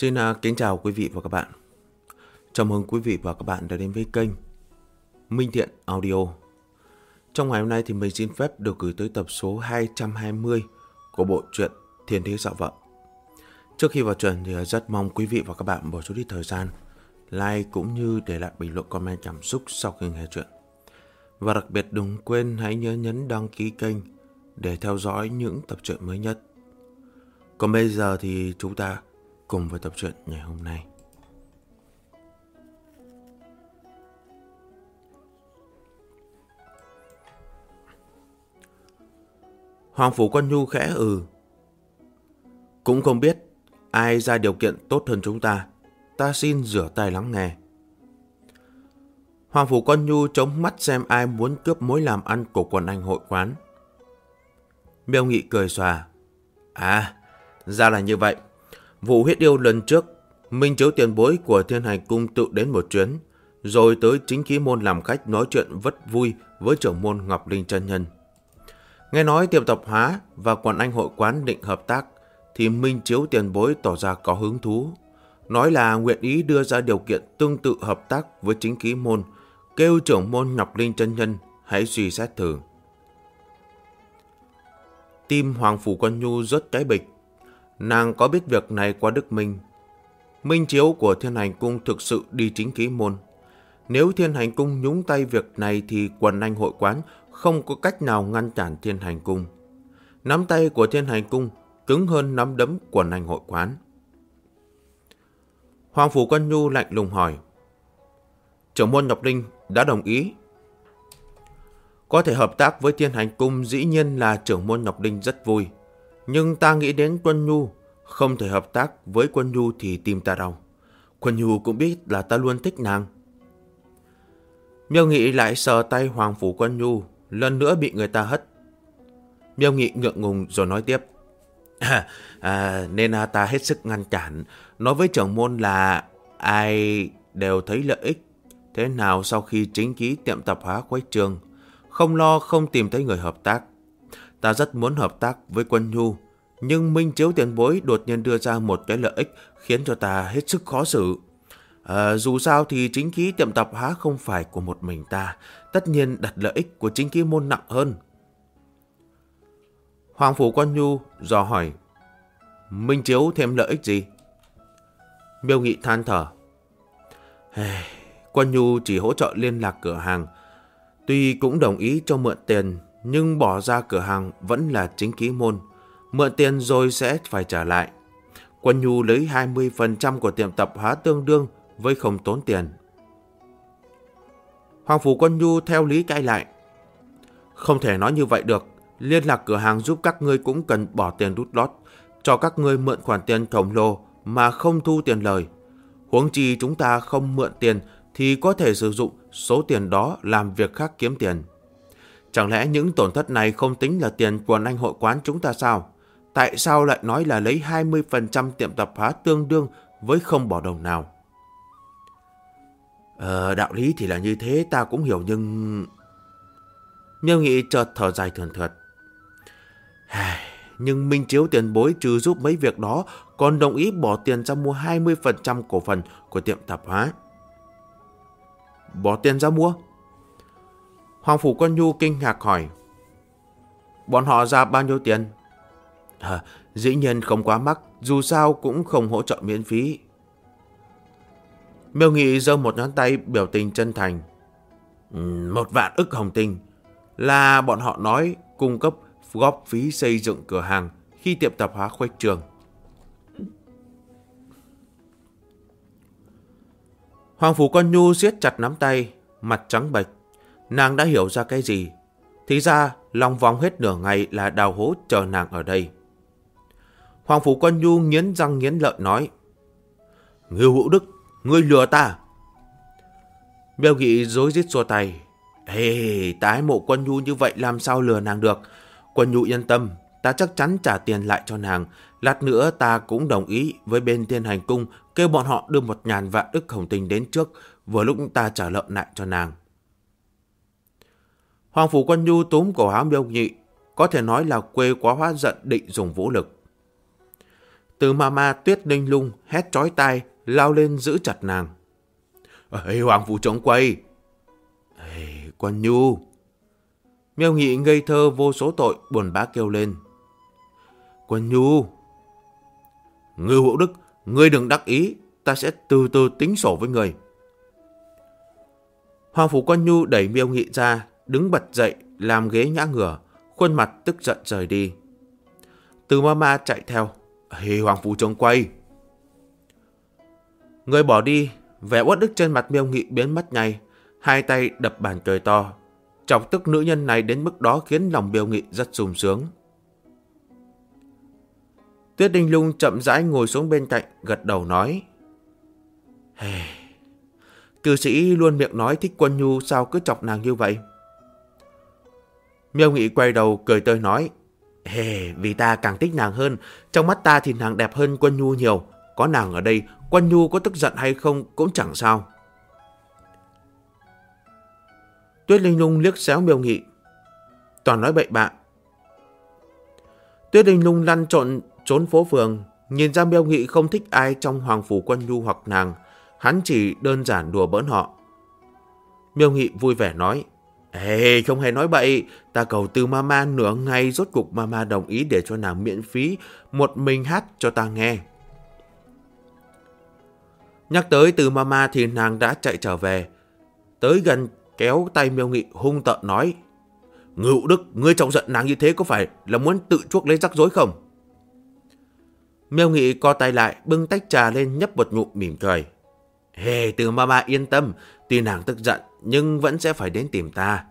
Xin kính chào quý vị và các bạn. Chào mừng quý vị và các bạn đã đến với kênh Minh Thiện Audio. Trong ngày hôm nay thì mình xin phép được gửi tới tập số 220 của bộ truyện Thiên Thế Dạo Vợ. Trước khi vào truyện thì rất mong quý vị và các bạn bỏ chút ít thời gian like cũng như để lại bình luận comment cảm xúc sau khi nghe truyện. Và đặc biệt đừng quên hãy nhớ nhấn đăng ký kênh để theo dõi những tập truyện mới nhất. Còn bây giờ thì chúng ta cùng với tập truyện ngày hôm nay. Hoàng Phủ Quân Nhu khẽ cũng không biết ai ra điều kiện tốt hơn chúng ta. Ta xin rửa tay lắng nghe. Hoàng Phủ Quân Nhu chống mắt xem ai muốn cướp mối làm ăn của quần anh hội quán. Miêu Nghị cười xòa. Ra là như vậy. Vụ huyết yêu lần trước, Minh Chiếu tiền bối của Thiên Hành Cung tự đến một chuyến, rồi tới Chính Khí Môn làm khách nói chuyện vất vui với trưởng môn Ngọc Linh chân nhân. Nghe nói tiệm tạp hóa và quần anh hội quán định hợp tác, thì Minh Chiếu tiền bối tỏ ra có hứng thú, nói là nguyện ý đưa ra điều kiện tương tự hợp tác với Chính Khí Môn, kêu trưởng môn Ngọc Linh chân nhân hãy suy xét thử. Tim Hoàng Phủ Quân Nhu rớt cái bịch. Nàng có biết việc này qua Đức Minh. Minh Chiếu của Thiên Hành Cung thực sự đi Chính Khí Môn. Nếu Thiên Hành Cung nhúng tay việc này thì quần anh hội quán không có cách nào ngăn cản Thiên Hành Cung. Nắm tay của Thiên Hành Cung cứng hơn nắm đấm quần anh hội quán. Hoàng Phủ Quân Nhu lạnh lùng hỏi. Trưởng môn Ngọc Linh đã đồng ý. Có thể hợp tác với Thiên Hành Cung dĩ nhiên là trưởng môn Ngọc Linh rất vui. Nhưng ta nghĩ đến Quân Nhu, không thể hợp tác với Quân Nhu thì tim ta đau. Quân Nhu cũng biết là ta luôn thích nàng. Miêu Nghị lại sờ tay Hoàng Phủ Quân Nhu, lần nữa bị người ta hất. Miêu Nghị ngượng ngùng rồi nói tiếp. Nên ta hết sức ngăn cản, nói với trưởng môn là ai đều thấy lợi ích. Thế nào sau khi chính khí tiệm tạp hóa khuếch trương, không lo không tìm thấy người hợp tác. Ta rất muốn hợp tác với Quân Nhu, nhưng Minh Chiếu tiền bối đột nhiên đưa ra một cái lợi ích khiến cho ta hết sức khó xử. Dù sao thì chính khí tiệm tạp hóa không phải của một mình ta, tất nhiên đặt lợi ích của chính khí môn nặng hơn. Hoàng Phủ Quân Nhu dò hỏi. Minh Chiếu thêm lợi ích gì? Miêu Nghị than thở. Quân Nhu chỉ hỗ trợ liên lạc cửa hàng. Tuy cũng đồng ý cho mượn tiền, nhưng bỏ ra cửa hàng vẫn là chính khí môn. Mượn tiền rồi sẽ phải trả lại. Quân Nhu lấy 20% của tiệm tạp hóa tương đương với không tốn tiền. Hoàng Phủ Quân Nhu theo lý cãi lại. Không thể nói như vậy được. Liên lạc cửa hàng giúp các ngươi cũng cần bỏ tiền đút lót, cho các ngươi mượn khoản tiền khổng lồ mà không thu tiền lời. Huống chi chúng ta không mượn tiền thì có thể sử dụng số tiền đó làm việc khác kiếm tiền. Chẳng lẽ những tổn thất này không tính là tiền quần anh hội quán chúng ta sao? Tại sao lại nói là lấy 20% tiệm tạp hóa tương đương với không bỏ đồng nào? Đạo lý thì là như thế ta cũng hiểu nhưng... Miêu Nghị chợt thở dài thườn thượt. Nhưng Minh Chiếu tiền bối trừ giúp mấy việc đó còn đồng ý bỏ tiền ra mua 20% cổ phần của tiệm tạp hóa. Bỏ tiền ra mua? Hoàng Phủ Quân Nhu kinh ngạc hỏi. Bọn họ ra bao nhiêu tiền? Dĩ nhiên không quá mắc, dù sao cũng không hỗ trợ miễn phí. Miêu Nghị giơ một ngón tay biểu tình chân thành. 1 vạn ức hồng tinh là bọn họ nói cung cấp góp phí xây dựng cửa hàng khi tiệm tạp hóa khuếch trương. Hoàng Phủ Quân Nhu siết chặt nắm tay, mặt trắng bệch. Nàng đã hiểu ra cái gì. Thì ra lòng vòng hết nửa ngày là đào hố chờ nàng ở đây. Hoàng Phủ Quân Nhu nghiến răng nghiến lợi nói. Ngưu Hữu Đức, ngươi lừa ta. Miêu Nghị rối rít xua tay. Ta ái mộ Quân Nhu như vậy làm sao lừa nàng được. Quân Nhu yên tâm, ta chắc chắn trả tiền lại cho nàng. Lát nữa ta cũng đồng ý với bên Thiên Hành Cung kêu bọn họ đưa 1.000 vạn ức hồng tinh đến trước, vừa lúc ta trả lợn lại cho nàng. Hoàng Phủ Quân Nhu túm cổ áo Miêu Nghị, có thể nói là quê quá hóa giận định dùng vũ lực. Từ Mama Tuyết Linh Lung hét chói tai, lao lên giữ chặt nàng. Ê, Hoàng Phủ Chống Quay! Ê, Quân Nhu! Miêu Nghị ngây thơ vô số tội buồn bã kêu lên. Quân Nhu! Ngưu Hữu Đức, ngươi đừng đắc ý, ta sẽ từ từ tính sổ với ngươi. Hoàng Phủ Quân Nhu đẩy Miêu Nghị ra, đứng bật dậy, làm ghế ngã ngửa, khuôn mặt tức giận rời đi. Từ Mama chạy theo. Ê, Hoàng Phủ Chống Quay! Người bỏ đi, vẻ uất ức trên mặt Miêu Nghị biến mất ngay, hai tay đập bàn cười to. Chọc tức nữ nhân này đến mức đó khiến lòng Miêu Nghị rất sung sướng. Tuyết Linh Lung chậm rãi ngồi xuống bên cạnh, gật đầu nói. Hey, cư sĩ luôn miệng nói thích Quân Nhu, sao cứ chọc nàng như vậy? Miêu Nghị quay đầu cười tươi nói. Hey, vì ta càng thích nàng hơn, trong mắt ta thì nàng đẹp hơn Quân Nhu nhiều. Có nàng ở đây, Quân Nhu có tức giận hay không cũng chẳng sao. Tuyết Linh Lung liếc xéo Miêu Nghị. Toàn nói bậy bạ. Tuyết Linh Lung lăn trộn trốn phố phường, nhìn ra Miêu Nghị không thích ai trong Hoàng Phủ Quân Nhu hoặc nàng, hắn chỉ đơn giản đùa bỡn họ. Miêu Nghị vui vẻ nói. Ê, không hề nói bậy, ta cầu Từ Mama nửa ngày, rốt cục Mama đồng ý để cho nàng miễn phí một mình hát cho ta nghe. Nhắc tới Từ Mama thì nàng đã chạy trở về, tới gần kéo tay Miêu Nghị hung tợn nói. Ngưu Đức, ngươi trọng giận nàng như thế có phải là muốn tự chuốc lấy rắc rối không? Miêu Nghị co tay lại, bưng tách trà lên nhấp một ngụm mỉm cười. Hề, Từ Mama yên tâm, tuy nàng tức giận nhưng vẫn sẽ phải đến tìm ta.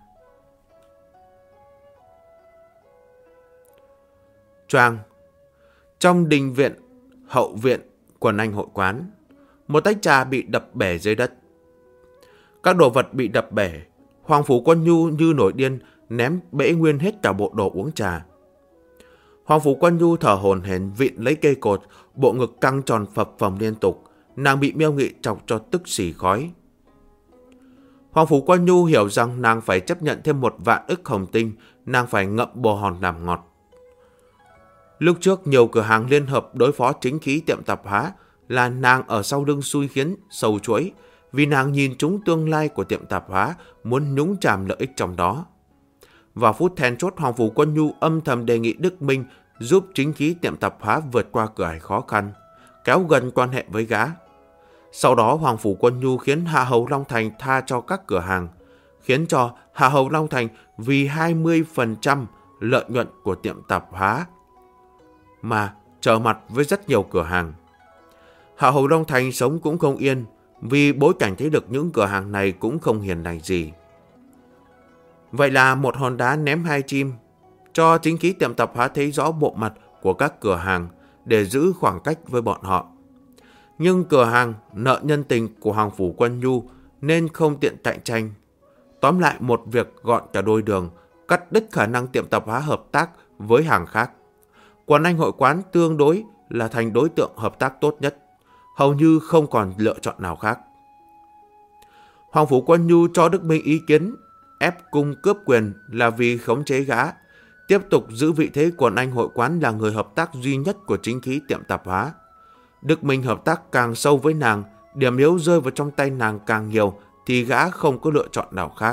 Choang. Trong đình viện, hậu viện, quần anh hội quán, một tách trà bị đập bể dưới đất. Các đồ vật bị đập bể, Hoàng Phủ Quân Nhu như nổi điên ném bể nguyên hết cả bộ đồ uống trà. Hoàng Phủ Quân Nhu thở hổn hển vịn lấy cây cột, bộ ngực căng tròn phập phồng liên tục, nàng bị Miêu Nghị chọc cho tức xì khói. Hoàng Phủ Quân Nhu hiểu rằng nàng phải chấp nhận thêm 1.000.000 ức hồng tinh, nàng phải ngậm bồ hòn làm ngọt. Lúc trước nhiều cửa hàng liên hợp đối phó chính khí tiệm tạp hóa là nàng ở sau lưng xui khiến sầu chuỗi, vì nàng nhìn trúng tương lai của tiệm tạp hóa, muốn nhúng chàm lợi ích trong đó. Vào phút then chốt, Hoàng Phủ Quân Nhu âm thầm đề nghị Đức Minh giúp chính khí tiệm tạp hóa vượt qua cửa ải khó khăn, kéo gần quan hệ với gã. Sau đó Hoàng Phủ Quân Nhu khiến Hạ Hầu Long Thành tha cho các cửa hàng, khiến cho Hạ Hầu Long Thành vì 20% lợi nhuận của tiệm tạp hóa mà trở mặt với rất nhiều cửa hàng. Hạ Hầu Long Thành sống cũng không yên, vì bối cảnh thấy được những cửa hàng này cũng không hiền lành gì. Vậy là một hòn đá ném 2 chim, cho chính khí tiệm tạp hóa thấy rõ bộ mặt của các cửa hàng để giữ khoảng cách với bọn họ. Nhưng cửa hàng nợ nhân tình của Hoàng Phủ Quân Nhu nên không tiện cạnh tranh. Tóm lại một việc gọn cả đôi đường, cắt đứt khả năng tiệm tạp hóa hợp tác với hàng khác. Quần anh hội quán tương đối là thành đối tượng hợp tác tốt nhất, hầu như không còn lựa chọn nào khác. Hoàng Phủ Quân Nhu cho Đức Minh ý kiến ép cung cướp quyền là vì khống chế gã, tiếp tục giữ vị thế quần anh hội quán là người hợp tác duy nhất của chính khí tiệm tạp hóa. Đức Minh hợp tác càng sâu với nàng, điểm yếu rơi vào trong tay nàng càng nhiều, thì gã không có lựa chọn nào khác.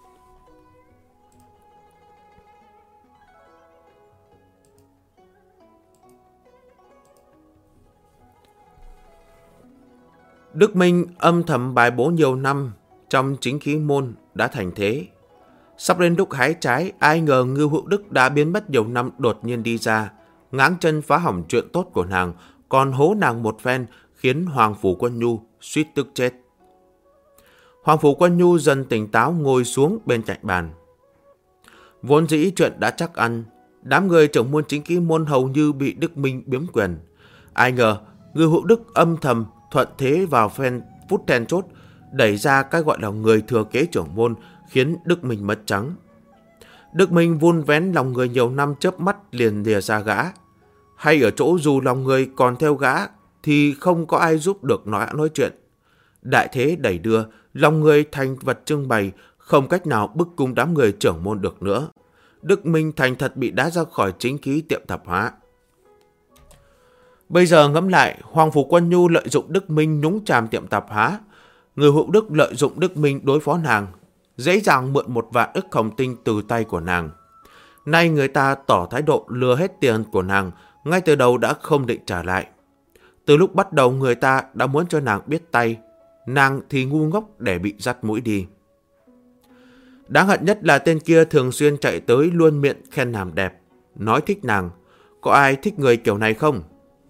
Đức Minh âm thầm bài bố nhiều năm trong chính khí môn đã thành thế. Sắp đến lúc hái trái, ai ngờ Ngưu Hữu Đức đã biến mất nhiều năm đột nhiên đi ra, ngáng chân phá hỏng chuyện tốt của nàng, còn hố nàng một phen khiến Hoàng Phủ Quân Nhu suýt tức chết. Hoàng Phủ Quân Nhu dần tỉnh táo ngồi xuống bên cạnh bàn. Vốn dĩ chuyện đã chắc ăn, đám người trưởng môn chính khí môn hầu như bị Đức Minh biếm quyền. Ai ngờ Ngưu Hữu Đức âm thầm thuận thế vào phen phút then chốt, đẩy ra cái gọi là người thừa kế trưởng môn, khiến Đức Minh mất trắng. Đức Minh vun vén lòng người nhiều năm chớp mắt liền lìa ra gã. Hay ở chỗ dù lòng người còn theo gã thì không có ai giúp được nói chuyện. Đại thế đẩy đưa, lòng người thành vật trưng bày, không cách nào bức cung đám người trưởng môn được nữa. Đức Minh thành thật bị đá ra khỏi chính khí tiệm tạp hóa. Bây giờ ngẫm lại, Hoàng Phủ Quân Nhu lợi dụng Đức Minh nhúng chàm tiệm tạp hóa, người hữu đức lợi dụng Đức Minh đối phó nàng, dễ dàng mượn 1 vạn ức hồng tinh từ tay của nàng. Nay người ta tỏ thái độ lừa hết tiền của nàng, ngay từ đầu đã không định trả lại. Từ lúc bắt đầu người ta đã muốn cho nàng biết tay, nàng thì ngu ngốc để bị dắt mũi đi. Đáng hận nhất là tên kia thường xuyên chạy tới luôn miệng khen nàng đẹp, nói thích nàng. Có ai thích người kiểu này không?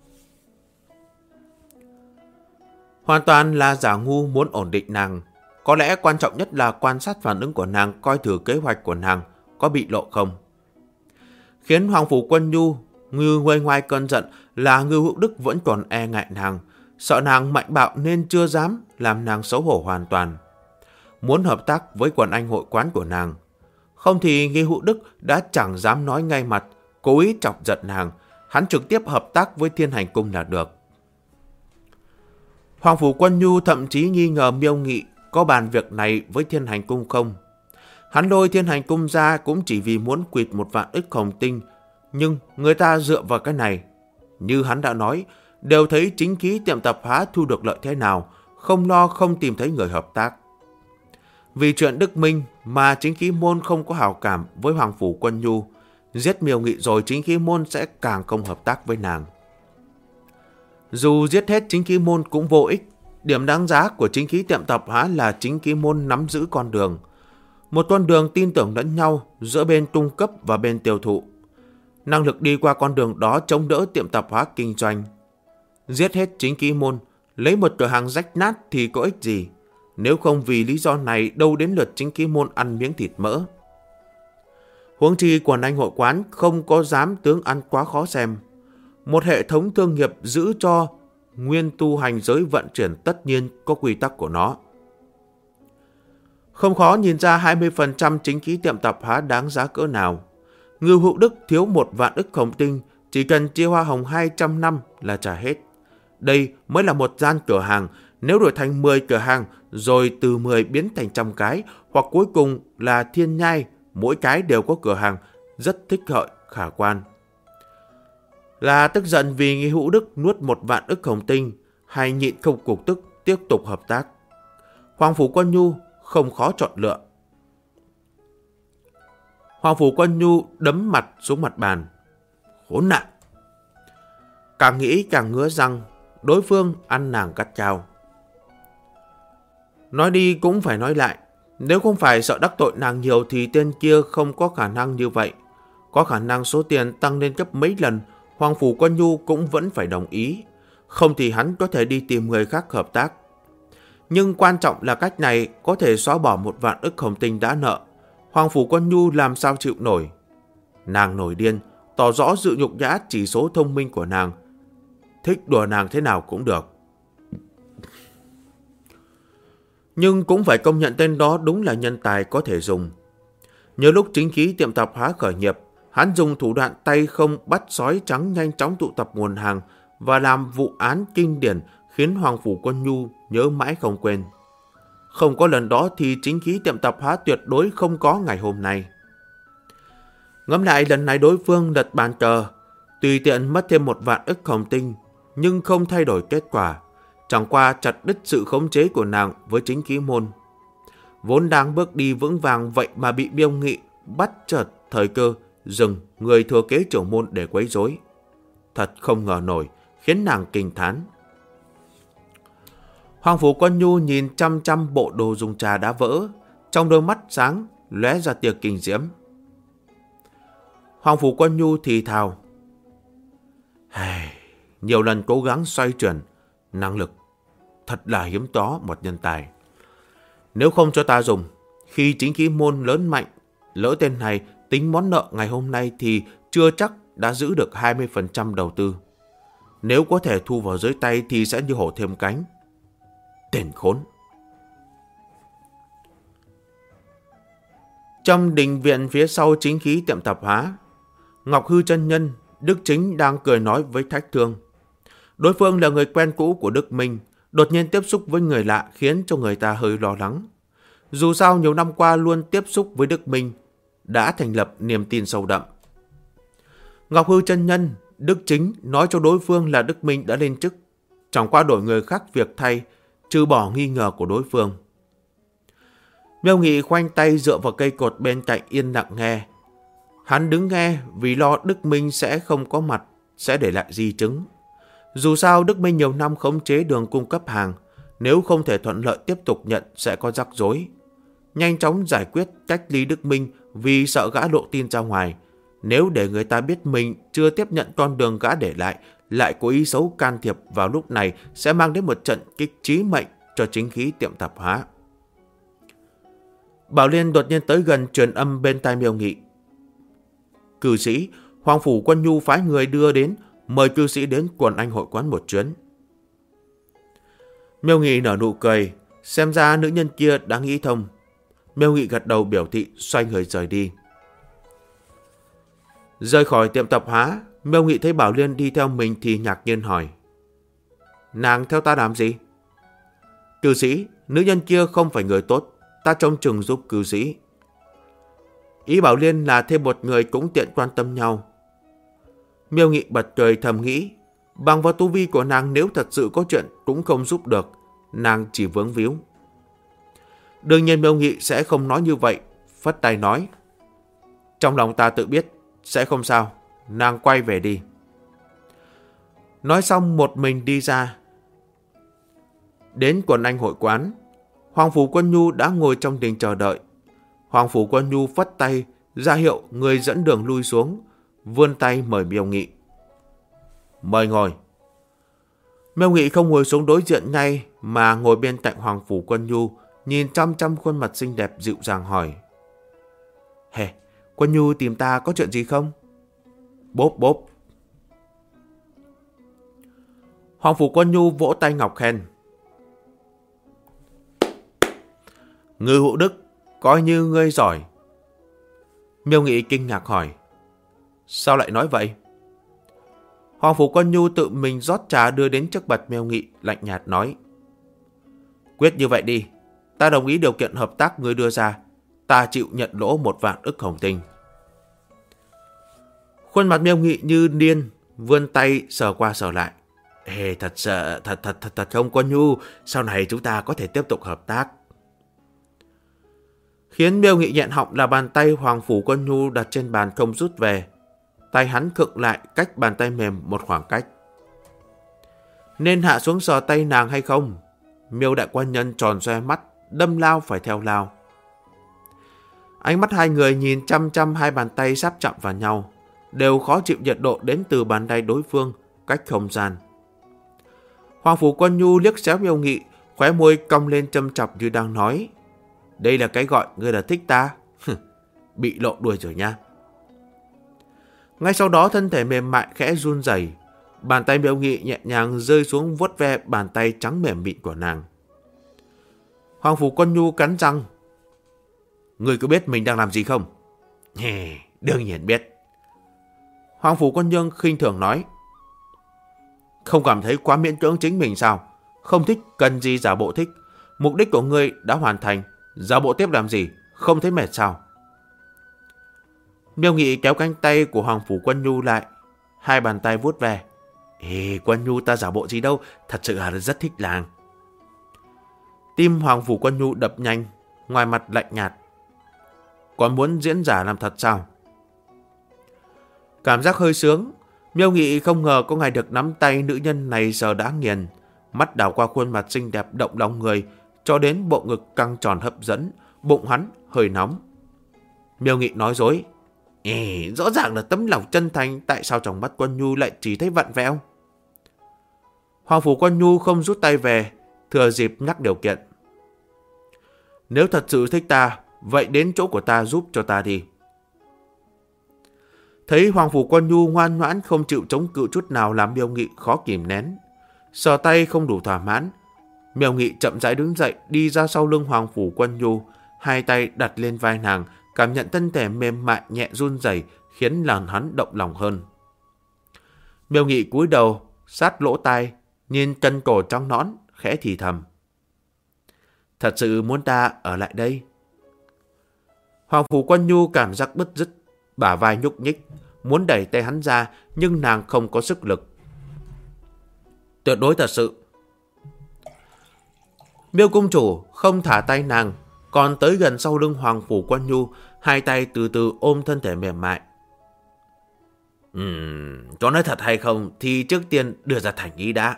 Hoàn toàn là giả ngu muốn ổn định nàng. Có lẽ quan trọng nhất là quan sát phản ứng của nàng, coi thử kế hoạch của nàng có bị lộ không. Khiến Hoàng Phủ Quân Nhu ngư nguôi ngoài cơn giận là Ngưu Hữu Đức vẫn còn e ngại nàng, sợ nàng mạnh bạo nên chưa dám làm nàng xấu hổ hoàn toàn. Muốn hợp tác với quần anh hội quán của nàng. Không thì Ngưu Hữu Đức đã chẳng dám nói ngay mặt, cố ý chọc giận nàng, hắn trực tiếp hợp tác với Thiên Hành Cung là được. Hoàng Phủ Quân Nhu thậm chí nghi ngờ Miêu Nghị có bàn việc này với Thiên Hành Cung không. Hắn lôi Thiên Hành Cung ra cũng chỉ vì muốn quỵt 1 vạn ức hồng tinh, nhưng người ta dựa vào cái này. Như hắn đã nói, đều thấy chính khí tiệm tạp hóa thu được lợi thế nào, không lo không tìm thấy người hợp tác. Vì chuyện Đức Minh mà chính khí môn không có hảo cảm với Hoàng Phủ Quân Nhu, giết Miêu Nghị rồi chính khí môn sẽ càng không hợp tác với nàng. Dù giết hết chính khí môn cũng vô ích, điểm đáng giá của chính khí tiệm tạp hóa là chính khí môn nắm giữ con đường. Một con đường tin tưởng lẫn nhau giữa bên cung cấp và bên tiêu thụ. Năng lực đi qua con đường đó chống đỡ tiệm tạp hóa kinh doanh. Giết hết chính khí môn, lấy một cửa hàng rách nát thì có ích gì, nếu không vì lý do này đâu đến lượt chính khí môn ăn miếng thịt mỡ. Huống chi quần anh hội quán không có dám tướng ăn quá khó xem. Một hệ thống thương nghiệp giữ cho nguyên tu hành giới vận chuyển tất nhiên có quy tắc của nó. Không khó nhìn ra 20% chính khí tiệm tạp hóa đáng giá cỡ nào. Ngưu Hữu Đức thiếu 1 vạn ức hồng tinh, chỉ cần chia hoa hồng 200 năm là trả hết. Đây mới là một gian cửa hàng, nếu đổi thành 10 cửa hàng, rồi từ 10 biến thành trăm cái, hoặc cuối cùng là Thiên Nhai, mỗi cái đều có cửa hàng, rất thích hợp, khả quan. Là tức giận vì Ngưu Hữu Đức nuốt 1 vạn ức hồng tinh, hay nhịn không cục tức tiếp tục hợp tác. Hoàng Phủ Quân Nhu không khó chọn lựa. Hoàng Phủ Quân Nhu đấm mặt xuống mặt bàn. Khốn nạn! Càng nghĩ càng ngứa răng, đối phương ăn nàng cắt chào. Nói đi cũng phải nói lại, nếu không phải sợ đắc tội nàng nhiều thì tên kia không có khả năng như vậy. Có khả năng số tiền tăng lên gấp mấy lần, Hoàng Phủ Quân Nhu cũng vẫn phải đồng ý. Không thì hắn có thể đi tìm người khác hợp tác. Nhưng quan trọng là cách này có thể xóa bỏ 1 vạn ức hồng tinh đã nợ. Hoàng Phủ Quân Nhu làm sao chịu nổi. Nàng nổi điên, tỏ rõ sự nhục nhã chỉ số thông minh của nàng. Thích đùa nàng thế nào cũng được. Nhưng cũng phải công nhận tên đó đúng là nhân tài có thể dùng. Nhớ lúc chính khí tiệm tạp hóa khởi nghiệp, hắn dùng thủ đoạn tay không bắt sói trắng nhanh chóng tụ tập nguồn hàng và làm vụ án kinh điển khiến Hoàng Phủ Quân Nhu nhớ mãi không quên. Không có lần đó thì chính khí tiệm tạp hóa tuyệt đối không có ngày hôm nay. Ngẫm lại lần này đối phương lật bàn cờ, tùy tiện mất thêm 1 vạn ức hồng tinh, nhưng không thay đổi kết quả, chẳng qua chặt đứt sự khống chế của nàng với chính khí môn. Vốn đang bước đi vững vàng vậy mà bị Miêu Nghị bắt chợt thời cơ dừng người thừa kế trưởng môn để quấy rối. Thật không ngờ nổi, khiến nàng kinh thán. Hoàng Phủ Quân Nhu nhìn chăm chăm bộ đồ dùng trà đã vỡ, trong đôi mắt sáng lóe ra tia kinh diễm. Hoàng Phủ Quân Nhu thì thào. Nhiều lần cố gắng xoay chuyển năng lực, thật là hiếm có một nhân tài. Nếu không cho ta dùng, khi chính khí môn lớn mạnh, lỡ tên này tính món nợ ngày hôm nay thì chưa chắc đã giữ được 20% đầu tư. Nếu có thể thu vào dưới tay thì sẽ như hổ thêm cánh. Tên khốn! Trong đình viện phía sau chính khí tiệm tạp hóa, Ngọc Hư chân nhân, Đức Chính đang cười nói với Thách Thương. Đối phương là người quen cũ của Đức Minh, đột nhiên tiếp xúc với người lạ khiến cho người ta hơi lo lắng. Dù sao nhiều năm qua luôn tiếp xúc với Đức Minh, đã thành lập niềm tin sâu đậm. Ngọc Hư chân nhân, Đức Chính nói cho đối phương là Đức Minh đã lên chức, chẳng qua đổi người khác việc thay, trừ bỏ nghi ngờ của đối phương. Miêu Nghị khoanh tay dựa vào cây cột bên cạnh yên lặng nghe. Hắn đứng nghe vì lo Đức Minh sẽ không có mặt, sẽ để lại di chứng. Dù sao Đức Minh nhiều năm khống chế đường cung cấp hàng, nếu không thể thuận lợi tiếp tục nhận sẽ có rắc rối. Nhanh chóng giải quyết cách ly Đức Minh vì sợ gã lộ tin ra ngoài. Nếu để người ta biết mình chưa tiếp nhận con đường gã để lại có ý xấu can thiệp vào lúc này sẽ mang đến một trận kích chí mệnh cho chính khí tiệm tạp hóa. Bảo Liên đột nhiên tới gần truyền âm bên tai Miêu Nghị. Cư sĩ, Hoàng Phủ Quân Nhu phái người đưa đến, mời cư sĩ đến Quần Anh hội quán một chuyến. Miêu Nghị nở nụ cười, xem ra nữ nhân kia đã nghĩ thông. Miêu Nghị gật đầu biểu thị xoay người rời đi. Rời khỏi tiệm tạp hóa, Miêu Nghị thấy Bảo Liên đi theo mình thì ngạc nhiên hỏi. Nàng theo ta làm gì? Cư sĩ, nữ nhân kia không phải người tốt, ta trông chừng giúp cư sĩ. Ý Bảo Liên là thêm một người cũng tiện quan tâm nhau. Miêu Nghị bật cười thầm nghĩ, bằng vào tu vi của nàng nếu thật sự có chuyện cũng không giúp được, nàng chỉ vướng víu. Đương nhiên Miêu Nghị sẽ không nói như vậy, phất tay nói. Trong lòng ta tự biết, sẽ không sao, nàng quay về đi. Nói xong một mình đi ra. Đến Quần Anh hội quán, Hoàng Phủ Quân Nhu đã ngồi trong đình chờ đợi. Hoàng Phủ Quân Nhu phất tay, ra hiệu người dẫn đường lui xuống, vươn tay mời Miêu Nghị. Mời ngồi. Miêu Nghị không ngồi xuống đối diện ngay, mà ngồi bên cạnh Hoàng Phủ Quân Nhu, nhìn chăm chăm khuôn mặt xinh đẹp dịu dàng hỏi. Hè, Quân Nhu tìm ta có chuyện gì không? Bốp bốp. Hoàng Phủ Quân Nhu vỗ tay ngọc khen. Ngư Hữu Đức, coi như ngươi giỏi. Miêu Nghị kinh ngạc hỏi. Sao lại nói vậy? Hoàng Phủ Quân Nhu tự mình rót trà đưa đến trước mặt Miêu Nghị, lạnh nhạt nói. Quyết như vậy đi, ta đồng ý điều kiện hợp tác ngươi đưa ra, ta chịu nhận lỗ 1 vạn ức hồng tinh. Khuôn mặt Miêu Nghị như điên, vươn tay sờ qua sờ lại. Ê, thật không Quân Nhu, sau này chúng ta có thể tiếp tục hợp tác. Khiến Miêu Nghị nghẹn họng là bàn tay Hoàng Phủ Quân Nhu đặt trên bàn không rút về. Tay hắn khựng lại cách bàn tay mềm một khoảng cách. Nên hạ xuống sờ tay nàng hay không? Miêu đại quan nhân tròn xoe mắt, đâm lao phải theo lao. Ánh mắt hai người nhìn chăm chăm hai bàn tay sắp chạm vào nhau, đều khó chịu nhiệt độ đến từ bàn tay đối phương, cách không gian. Hoàng Phủ Quân Nhu liếc xéo Miêu Nghị, khóe môi cong lên châm chọc như đang nói. Đây là cái gọi ngươi là thích ta. Bị lộ đuôi rồi nha. Ngay sau đó thân thể mềm mại khẽ run rẩy, bàn tay Miêu Nghị nhẹ nhàng rơi xuống vuốt ve bàn tay trắng mềm mịn của nàng. Hoàng Phủ Quân Nhu cắn răng. Ngươi có biết mình đang làm gì không? Đương nhiên biết. Hoàng Phủ Quân Nhu khinh thường nói. Không cảm thấy quá miễn cưỡng chính mình sao? Không thích cần gì giả bộ thích. Mục đích của ngươi đã hoàn thành, giả bộ tiếp làm gì? Không thấy mệt sao? Miêu Nghị kéo cánh tay của Hoàng Phủ Quân Nhu lại, hai bàn tay vuốt về. Ê, Quân Nhu ta giả bộ gì đâu, thật sự là rất thích nàng. Tim Hoàng Phủ Quân Nhu đập nhanh, ngoài mặt lạnh nhạt. Còn muốn diễn giả làm thật sao? Cảm giác hơi sướng, Miêu Nghị không ngờ có ngày được nắm tay nữ nhân này giờ đã nghiền. Mắt đảo qua khuôn mặt xinh đẹp động lòng người, cho đến bộ ngực căng tròn hấp dẫn, bụng hắn hơi nóng. Miêu Nghị nói dối. Rõ ràng là tấm lòng chân thành, tại sao trong mắt Quân Nhu lại chỉ thấy vặn vẹo? Hoàng Phủ Quân Nhu không rút tay về, thừa dịp nhắc điều kiện. Nếu thật sự thích ta, vậy đến chỗ của ta giúp cho ta đi. Thấy Hoàng Phủ Quân Nhu ngoan ngoãn không chịu chống cự chút nào làm Miêu Nghị khó kìm nén. Sờ tay không đủ thỏa mãn, Miêu Nghị chậm rãi đứng dậy đi ra sau lưng Hoàng Phủ Quân Nhu, hai tay đặt lên vai nàng, cảm nhận thân thể mềm mại nhẹ run rẩy khiến lòng hắn động lòng hơn. Miêu Nghị cúi đầu sát lỗ tai, nhìn chân cổ trắng nõn, khẽ thì thầm. Thật sự muốn ta ở lại đây? Hoàng Phủ Quân Nhu cảm giác bứt rứt, bả vai nhúc nhích, muốn đẩy tay hắn ra, nhưng nàng không có sức lực. Tuyệt đối thật sự. Miêu cung chủ không thả tay nàng, còn tới gần sau lưng Hoàng Phủ Quân Nhu, hai tay từ từ ôm thân thể mềm mại. Có nói thật hay không thì trước tiên đưa ra thành ý đã.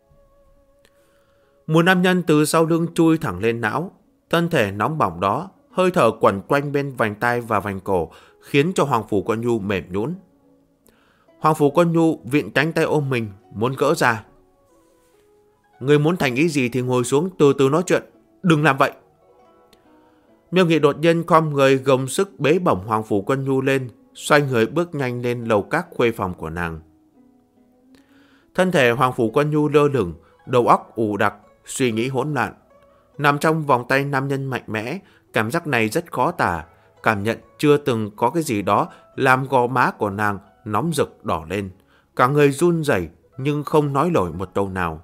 Một nam nhân từ sau lưng chui thẳng lên não, thân thể nóng bỏng đó, hơi thở quẩn quanh bên vành tai và vành cổ, khiến cho Hoàng Phủ Quân Nhu mềm nhũn. Hoàng Phủ Quân Nhu vịn cánh tay ôm mình, muốn gỡ ra. Người muốn thành ý gì thì ngồi xuống từ từ nói chuyện, đừng làm vậy. Miêu Nghị đột nhiên khom người gồng sức bế bổng Hoàng Phủ Quân Nhu lên, xoay người bước nhanh lên lầu các khuê phòng của nàng. Thân thể Hoàng Phủ Quân Nhu lơ lửng, đầu óc ù đặc, suy nghĩ hỗn loạn. Nằm trong vòng tay nam nhân mạnh mẽ, cảm giác này rất khó tả, cảm nhận chưa từng có cái gì đó làm gò má của nàng nóng rực đỏ lên. Cả người run rẩy nhưng không nói nổi một câu nào.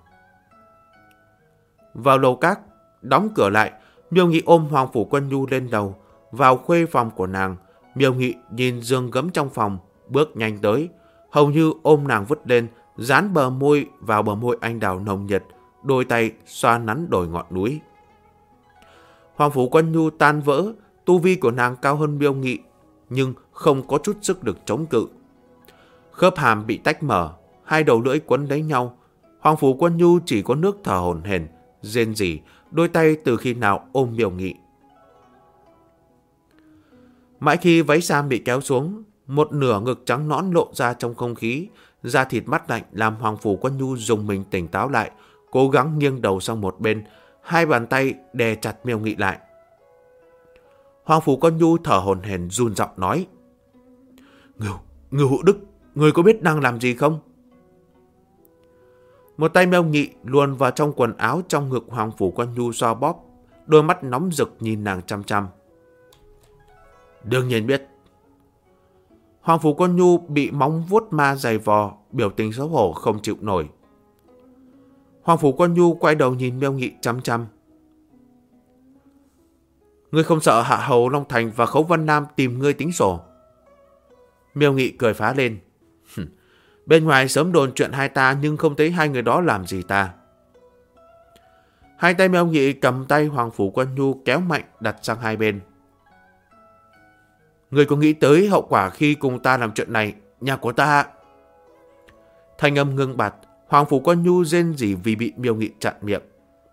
Vào lầu các, đóng cửa lại, Miêu Nghị ôm Hoàng Phủ Quân Nhu lên đầu, vào khuê phòng của nàng. Miêu Nghị nhìn giường gấm trong phòng, bước nhanh tới, hầu như ôm nàng vứt lên, dán bờ môi vào bờ môi anh đào nồng nhiệt, đôi tay xoa nắn đồi ngọn núi. Hoàng Phủ Quân Nhu tan vỡ, tu vi của nàng cao hơn Miêu Nghị, nhưng không có chút sức lực chống cự. Khớp hàm bị tách mở, hai đầu lưỡi quấn lấy nhau. Hoàng Phủ Quân Nhu chỉ có nước thở hổn hển, rên rỉ, đôi tay từ khi nào ôm Miêu Nghị. Mãi khi váy sam bị kéo xuống, một nửa ngực trắng nõn lộ ra trong không khí, da thịt mát lạnh làm Hoàng Phủ Quân Nhu dùng mình tỉnh táo lại, cố gắng nghiêng đầu sang một bên, hai bàn tay đè chặt Miêu Nghị lại. Hoàng Phủ Quân Nhu thở hổn hển run giọng nói: Ngưu Hữu Đức, người có biết đang làm gì không? Một tay Miêu Nghị luồn vào trong quần áo trong ngực Hoàng Phủ Quân Nhu xoa bóp, đôi mắt nóng rực nhìn nàng chăm chăm. Đương nhiên biết. Hoàng Phủ Quân Nhu bị móng vuốt ma dày vò, biểu tình xấu hổ không chịu nổi. Hoàng Phủ Quân Nhu quay đầu nhìn Miêu Nghị chăm chăm. Ngươi không sợ Hạ Hầu Long Thành và Khấu Văn Nam tìm ngươi tính sổ? Miêu Nghị cười phá lên. Bên ngoài sớm đồn chuyện hai ta nhưng không thấy hai người đó làm gì ta. Hai tay Miêu Nghị cầm tay Hoàng Phủ Quân Nhu kéo mạnh đặt sang hai bên. Ngươi có nghĩ tới hậu quả khi cùng ta làm chuyện này, nhà của ta? Thanh âm ngưng bặt, Hoàng Phủ Quân Nhu rên rỉ vì bị Miêu Nghị chặn miệng.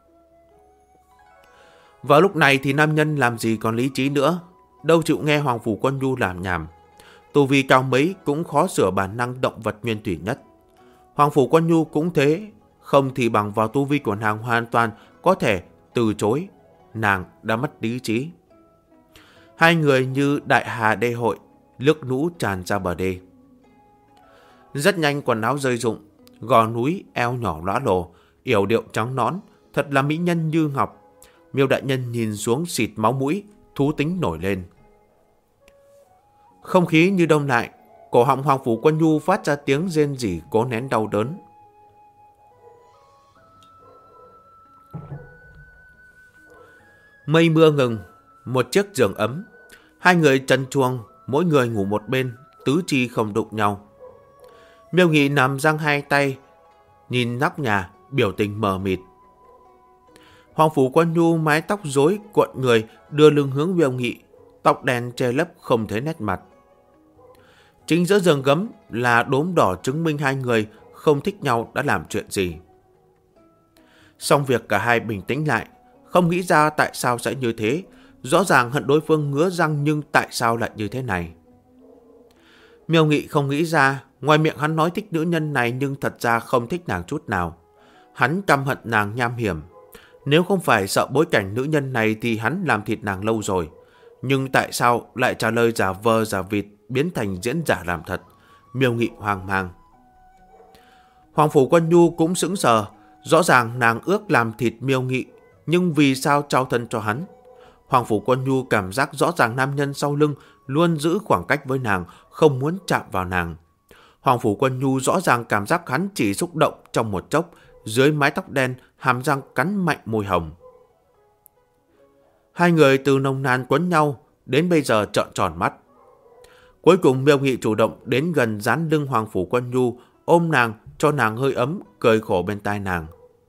Vào lúc này thì nam nhân làm gì còn lý trí nữa, đâu chịu nghe Hoàng Phủ Quân Nhu làm nhảm. Tu vi cao mấy cũng khó sửa bản năng động vật nguyên thủy nhất. Hoàng Phủ Quân Nhu cũng thế, không thì bằng vào tu vi của nàng hoàn toàn có thể từ chối. Nàng đã mất lý trí. Hai người như đại hà đê hội, nước lũ tràn ra bờ đê. Rất nhanh quần áo rơi rụng, gò núi eo nhỏ lõa lồ, yểu điệu trắng nõn, thật là mỹ nhân như ngọc. Miêu đại nhân nhìn xuống xịt máu mũi, thú tính nổi lên. Không khí như đông lại, cổ họng Hoàng Phủ Quân Nhu phát ra tiếng rên rỉ cố nén đau đớn. Mây mưa ngừng, một chiếc giường ấm. Hai người trần truồng, mỗi người ngủ một bên, tứ chi không đụng nhau. Miêu Nghị nằm giang hai tay, nhìn nóc nhà, biểu tình mờ mịt. Hoàng Phủ Quân Nhu mái tóc rối cuộn người, đưa lưng hướng Miêu Nghị, tóc đen che lấp không thấy nét mặt. Chính giữa giường gấm là đốm đỏ chứng minh hai người không thích nhau đã làm chuyện gì. Xong việc cả hai bình tĩnh lại, không nghĩ ra tại sao sẽ như thế. Rõ ràng hận đối phương ngứa răng nhưng tại sao lại như thế này? Miêu Nghị không nghĩ ra, ngoài miệng hắn nói thích nữ nhân này nhưng thật ra không thích nàng chút nào. Hắn căm hận nàng nham hiểm. Nếu không phải sợ bối cảnh nữ nhân này thì hắn làm thịt nàng lâu rồi. Nhưng tại sao lại trả lời giả vờ giả vịt biến thành diễn giả làm thật? Miêu Nghị hoang mang. Hoàng Phủ Quân Nhu cũng sững sờ. Rõ ràng nàng ước làm thịt Miêu Nghị, nhưng vì sao trao thân cho hắn? Hoàng Phủ Quân Nhu cảm giác rõ ràng nam nhân sau lưng luôn giữ khoảng cách với nàng, không muốn chạm vào nàng. Hoàng Phủ Quân Nhu rõ ràng cảm giác hắn chỉ xúc động trong một chốc, dưới mái tóc đen, hàm răng cắn mạnh môi hồng. Hai người từ nồng nàn quấn nhau, đến bây giờ trợn tròn mắt. Cuối cùng Miêu Nghị chủ động đến gần dán lưng Hoàng Phủ Quân Nhu, ôm nàng cho nàng hơi ấm, cười khổ bên tai nàng.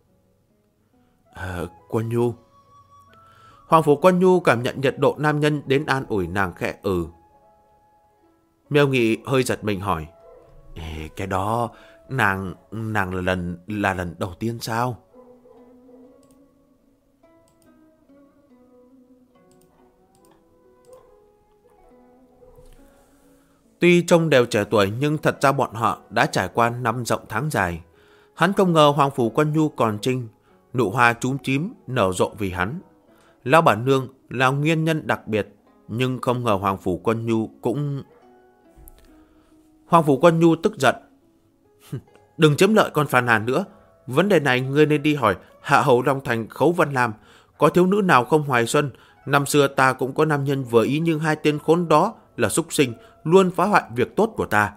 Quân Nhu. Hoàng Phủ Quân Nhu cảm nhận nhiệt độ nam nhân đến an ủi nàng khẽ Miêu Nghị hơi giật mình hỏi. Cái đó nàng là lần đầu tiên sao? Tuy trông đều trẻ tuổi nhưng thật ra bọn họ đã trải qua năm rộng tháng dài. Hắn không ngờ Hoàng Phủ Quân Nhu còn trinh, nụ hoa chúm chím nở rộ vì hắn. Lão bản nương là nguyên nhân đặc biệt, nhưng không ngờ Hoàng Phủ Quân Nhu cũng... Hoàng Phủ Quân Nhu tức giận. Đừng chiếm lợi con phàn nàn nữa. Vấn đề này ngươi nên đi hỏi Hạ Hầu Long Thành Khấu Văn Lam. Có thiếu nữ nào không hoài xuân? Năm xưa ta cũng có nam nhân vừa ý, nhưng hai tên khốn đó là súc sinh, luôn phá hoại việc tốt của ta.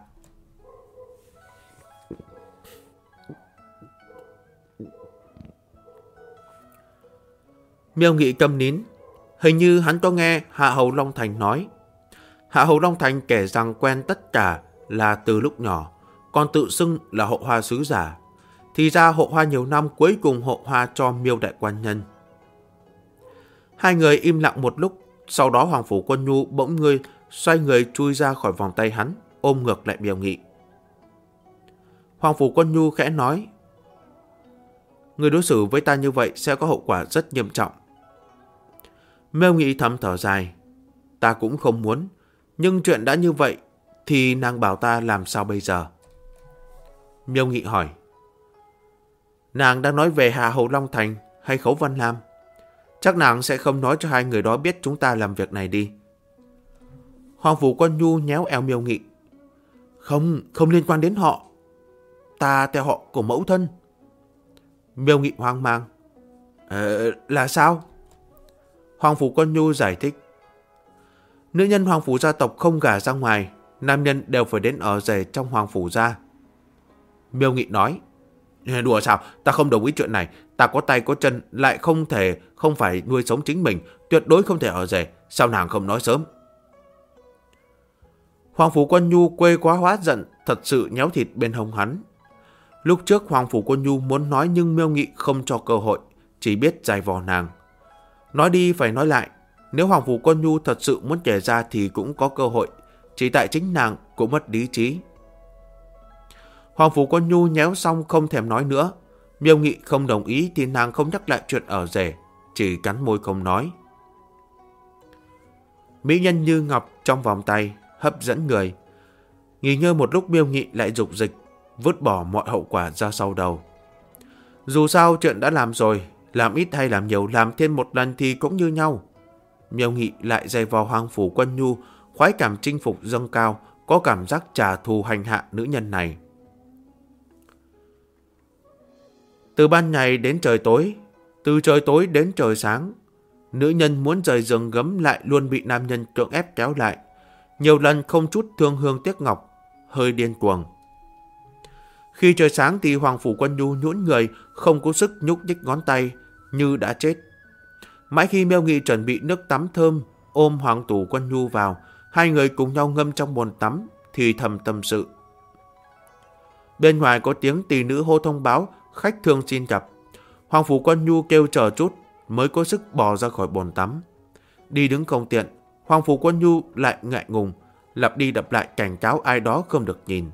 Miêu Nghị câm nín. Hình như hắn có nghe Hạ Hầu Long Thành nói. Hạ Hầu Long Thành kể rằng quen tất cả là từ lúc nhỏ, còn tự xưng là hộ hoa sứ giả. Thì ra hộ hoa nhiều năm, cuối cùng hộ hoa cho Miêu đại quan nhân. Hai người im lặng một lúc, sau đó Hoàng Phủ Quân Nhu bỗng ngươi xoay người chui ra khỏi vòng tay hắn, ôm ngược lại Miêu Nghị. Hoàng Phủ Quân Nhu khẽ nói. Người đối xử với ta như vậy sẽ có hậu quả rất nghiêm trọng. Miêu Nghị thầm thở dài. Ta cũng không muốn, nhưng chuyện đã như vậy thì nàng bảo ta làm sao bây giờ? Miêu Nghị hỏi. Nàng đang nói về Hạ Hầu Long Thành hay Khấu Văn Lam? Chắc nàng sẽ không nói cho hai người đó biết chúng ta làm việc này đi. Hoàng Phủ Quân Nhu nhéo eo Miêu Nghị. Không liên quan đến họ. Ta theo họ của mẫu thân. Miêu Nghị hoang mang. Là sao? Hoàng Phủ Quân Nhu giải thích. Nữ nhân Hoàng Phủ gia tộc không gả ra ngoài, nam nhân đều phải đến ở rể trong Hoàng Phủ gia. Miêu Nghị nói. Đùa sao? Ta không đồng ý chuyện này. Ta có tay có chân, lại không phải nuôi sống chính mình, tuyệt đối không thể ở rể. Sao nàng không nói sớm? Hoàng Phủ Quân Nhu quê quá hóa giận, thật sự nhéo thịt bên hông hắn. Lúc trước Hoàng Phủ Quân Nhu muốn nói nhưng Miêu Nghị không cho cơ hội, chỉ biết giày vò nàng. Nói đi phải nói lại, nếu Hoàng Phủ Quân Nhu thật sự muốn kể ra thì cũng có cơ hội, chỉ tại chính nàng cũng mất lý trí. Hoàng Phủ Quân Nhu nhéo xong không thèm nói nữa. Miêu Nghị không đồng ý thì nàng không nhắc lại chuyện ở rể, chỉ cắn môi không nói. Mỹ nhân như ngọc trong vòng tay, hấp dẫn người. Nghỉ ngơi một lúc Miêu Nghị lại dục dịch, vứt bỏ mọi hậu quả ra sau đầu. Dù sao chuyện đã làm rồi, làm ít hay làm nhiều, làm thêm một lần thì cũng như nhau. Miêu Nghị lại giày vào Hoàng Phủ Quân Nhu, khoái cảm chinh phục dâng cao, có cảm giác trả thù hành hạ nữ nhân này. Từ ban ngày đến trời tối, từ trời tối đến trời sáng, nữ nhân muốn rời giường gấm lại luôn bị nam nhân cưỡng ép kéo lại. Nhiều lần không chút thương hương tiếc ngọc, hơi điên cuồng. Khi trời sáng thì Hoàng Phủ Quân Nhu nhũn người, không có sức nhúc nhích ngón tay, như đã chết. Mãi khi Miêu Nghị chuẩn bị nước tắm thơm, ôm Hoàng Phủ Quân Nhu vào, hai người cùng nhau ngâm trong bồn tắm, thì thầm tâm sự. Bên ngoài có tiếng tỳ nữ hô thông báo, khách thương xin gặp. Hoàng Phủ Quân Nhu kêu chờ chút, mới có sức bò ra khỏi bồn tắm. Đi đứng không tiện, Hoàng Phủ Quân Nhu lại ngại ngùng, lặp đi lặp lại cảnh cáo ai đó không được nhìn.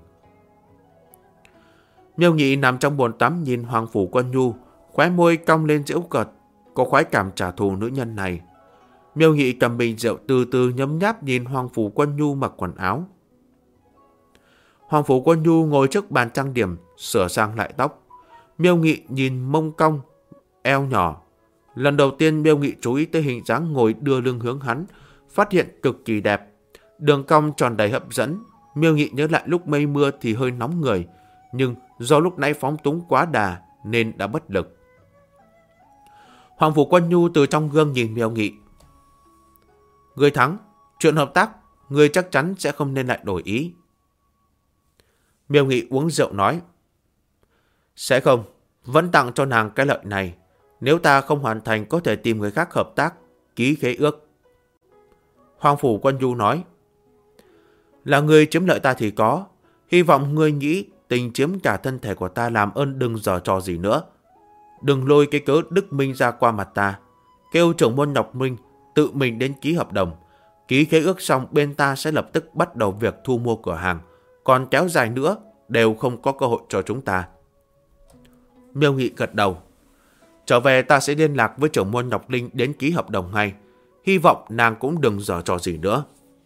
Miêu Nghị nằm trong bồn tắm nhìn Hoàng Phủ Quân Nhu, khóe môi cong lên giễu cợt, có khoái cảm trả thù nữ nhân này. Miêu Nghị cầm bình rượu từ từ nhấm nháp nhìn Hoàng Phủ Quân Nhu mặc quần áo. Hoàng Phủ Quân Nhu ngồi trước bàn trang điểm, sửa sang lại tóc. Miêu Nghị nhìn mông cong, eo nhỏ. Lần đầu tiên Miêu Nghị chú ý tới hình dáng ngồi đưa lưng hướng hắn, phát hiện cực kỳ đẹp. Đường cong tròn đầy hấp dẫn. Miêu Nghị nhớ lại lúc mây mưa thì hơi nóng người, nhưng do lúc nãy phóng túng quá đà nên đã bất lực. Hoàng Phủ Quân Nhu từ trong gương nhìn Miêu Nghị. Người thắng, chuyện hợp tác, người chắc chắn sẽ không nên lại đổi ý. Miêu Nghị uống rượu nói. Sẽ không, vẫn tặng cho nàng cái lợi này. Nếu ta không hoàn thành có thể tìm người khác hợp tác, ký khế ước. Hoàng Phủ Quân Nhu nói. Là ngươi chiếm lợi ta thì có. Hy vọng ngươi nghĩ tình chiếm cả thân thể của ta làm ơn đừng giở trò gì nữa. Đừng lôi cái cớ Đức Minh ra qua mặt ta. Kêu trưởng môn Ngọc Minh tự mình đến ký hợp đồng. Ký khế ước xong bên ta sẽ lập tức bắt đầu việc thu mua cửa hàng. Còn kéo dài nữa đều không có cơ hội cho chúng ta. Miêu Nghị gật đầu. Trở về ta sẽ liên lạc với trưởng môn Ngọc Linh đến ký hợp đồng ngay. Hy vọng nàng cũng đừng giở trò gì nữa.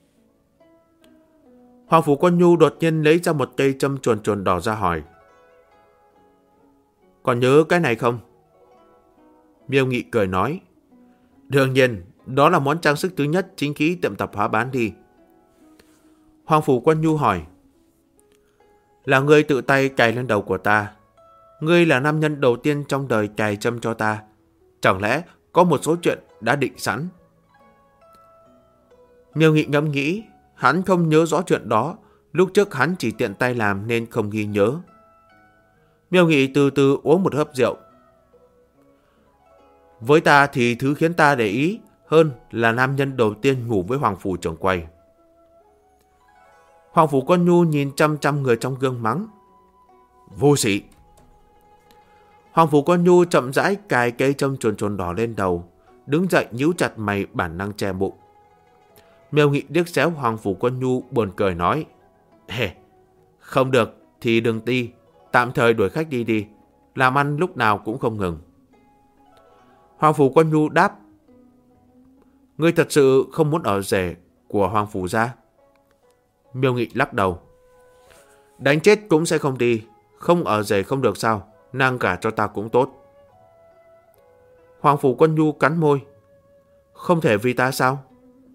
Hoàng Phủ Quân Nhu đột nhiên lấy ra một cây châm chuồn chuồn đỏ ra hỏi. Còn nhớ cái này không? Miêu Nghị cười nói. Đương nhiên, đó là món trang sức thứ nhất chính khí tiệm tạp hóa bán đi. Hoàng Phủ Quân Nhu hỏi. Là ngươi tự tay cài lên đầu của ta. Ngươi là nam nhân đầu tiên trong đời cài châm cho ta. Chẳng lẽ có một số chuyện đã định sẵn? Miêu Nghị ngẫm nghĩ. Hắn không nhớ rõ chuyện đó. Lúc trước hắn chỉ tiện tay làm nên không ghi nhớ. Miêu Nghị từ từ uống một hớp rượu. Với ta thì thứ khiến ta để ý hơn là nam nhân đầu tiên ngủ với Hoàng Phủ trưởng quầy. Hoàng Phủ Quân Nhu nhìn chăm chăm người trong gương mắng. Vô sĩ. Hoàng Phủ Quân Nhu chậm rãi cài cây châm chuồn chuồn đỏ lên đầu, đứng dậy nhíu chặt mày bản năng che bụng. Miêu Nghị điếc xéo Hoàng Phủ Quân Nhu buồn cười nói. Không được thì đừng đi, tạm thời đuổi khách đi đi, làm ăn lúc nào cũng không ngừng. Hoàng Phủ Quân Nhu đáp. Ngươi thật sự không muốn ở rể của Hoàng Phủ gia? Miêu Nghị lắc đầu. Đánh chết cũng sẽ không đi, không ở rể không được sao, nàng gả cho ta cũng tốt. Hoàng Phủ Quân Nhu cắn môi. Không thể vì ta sao?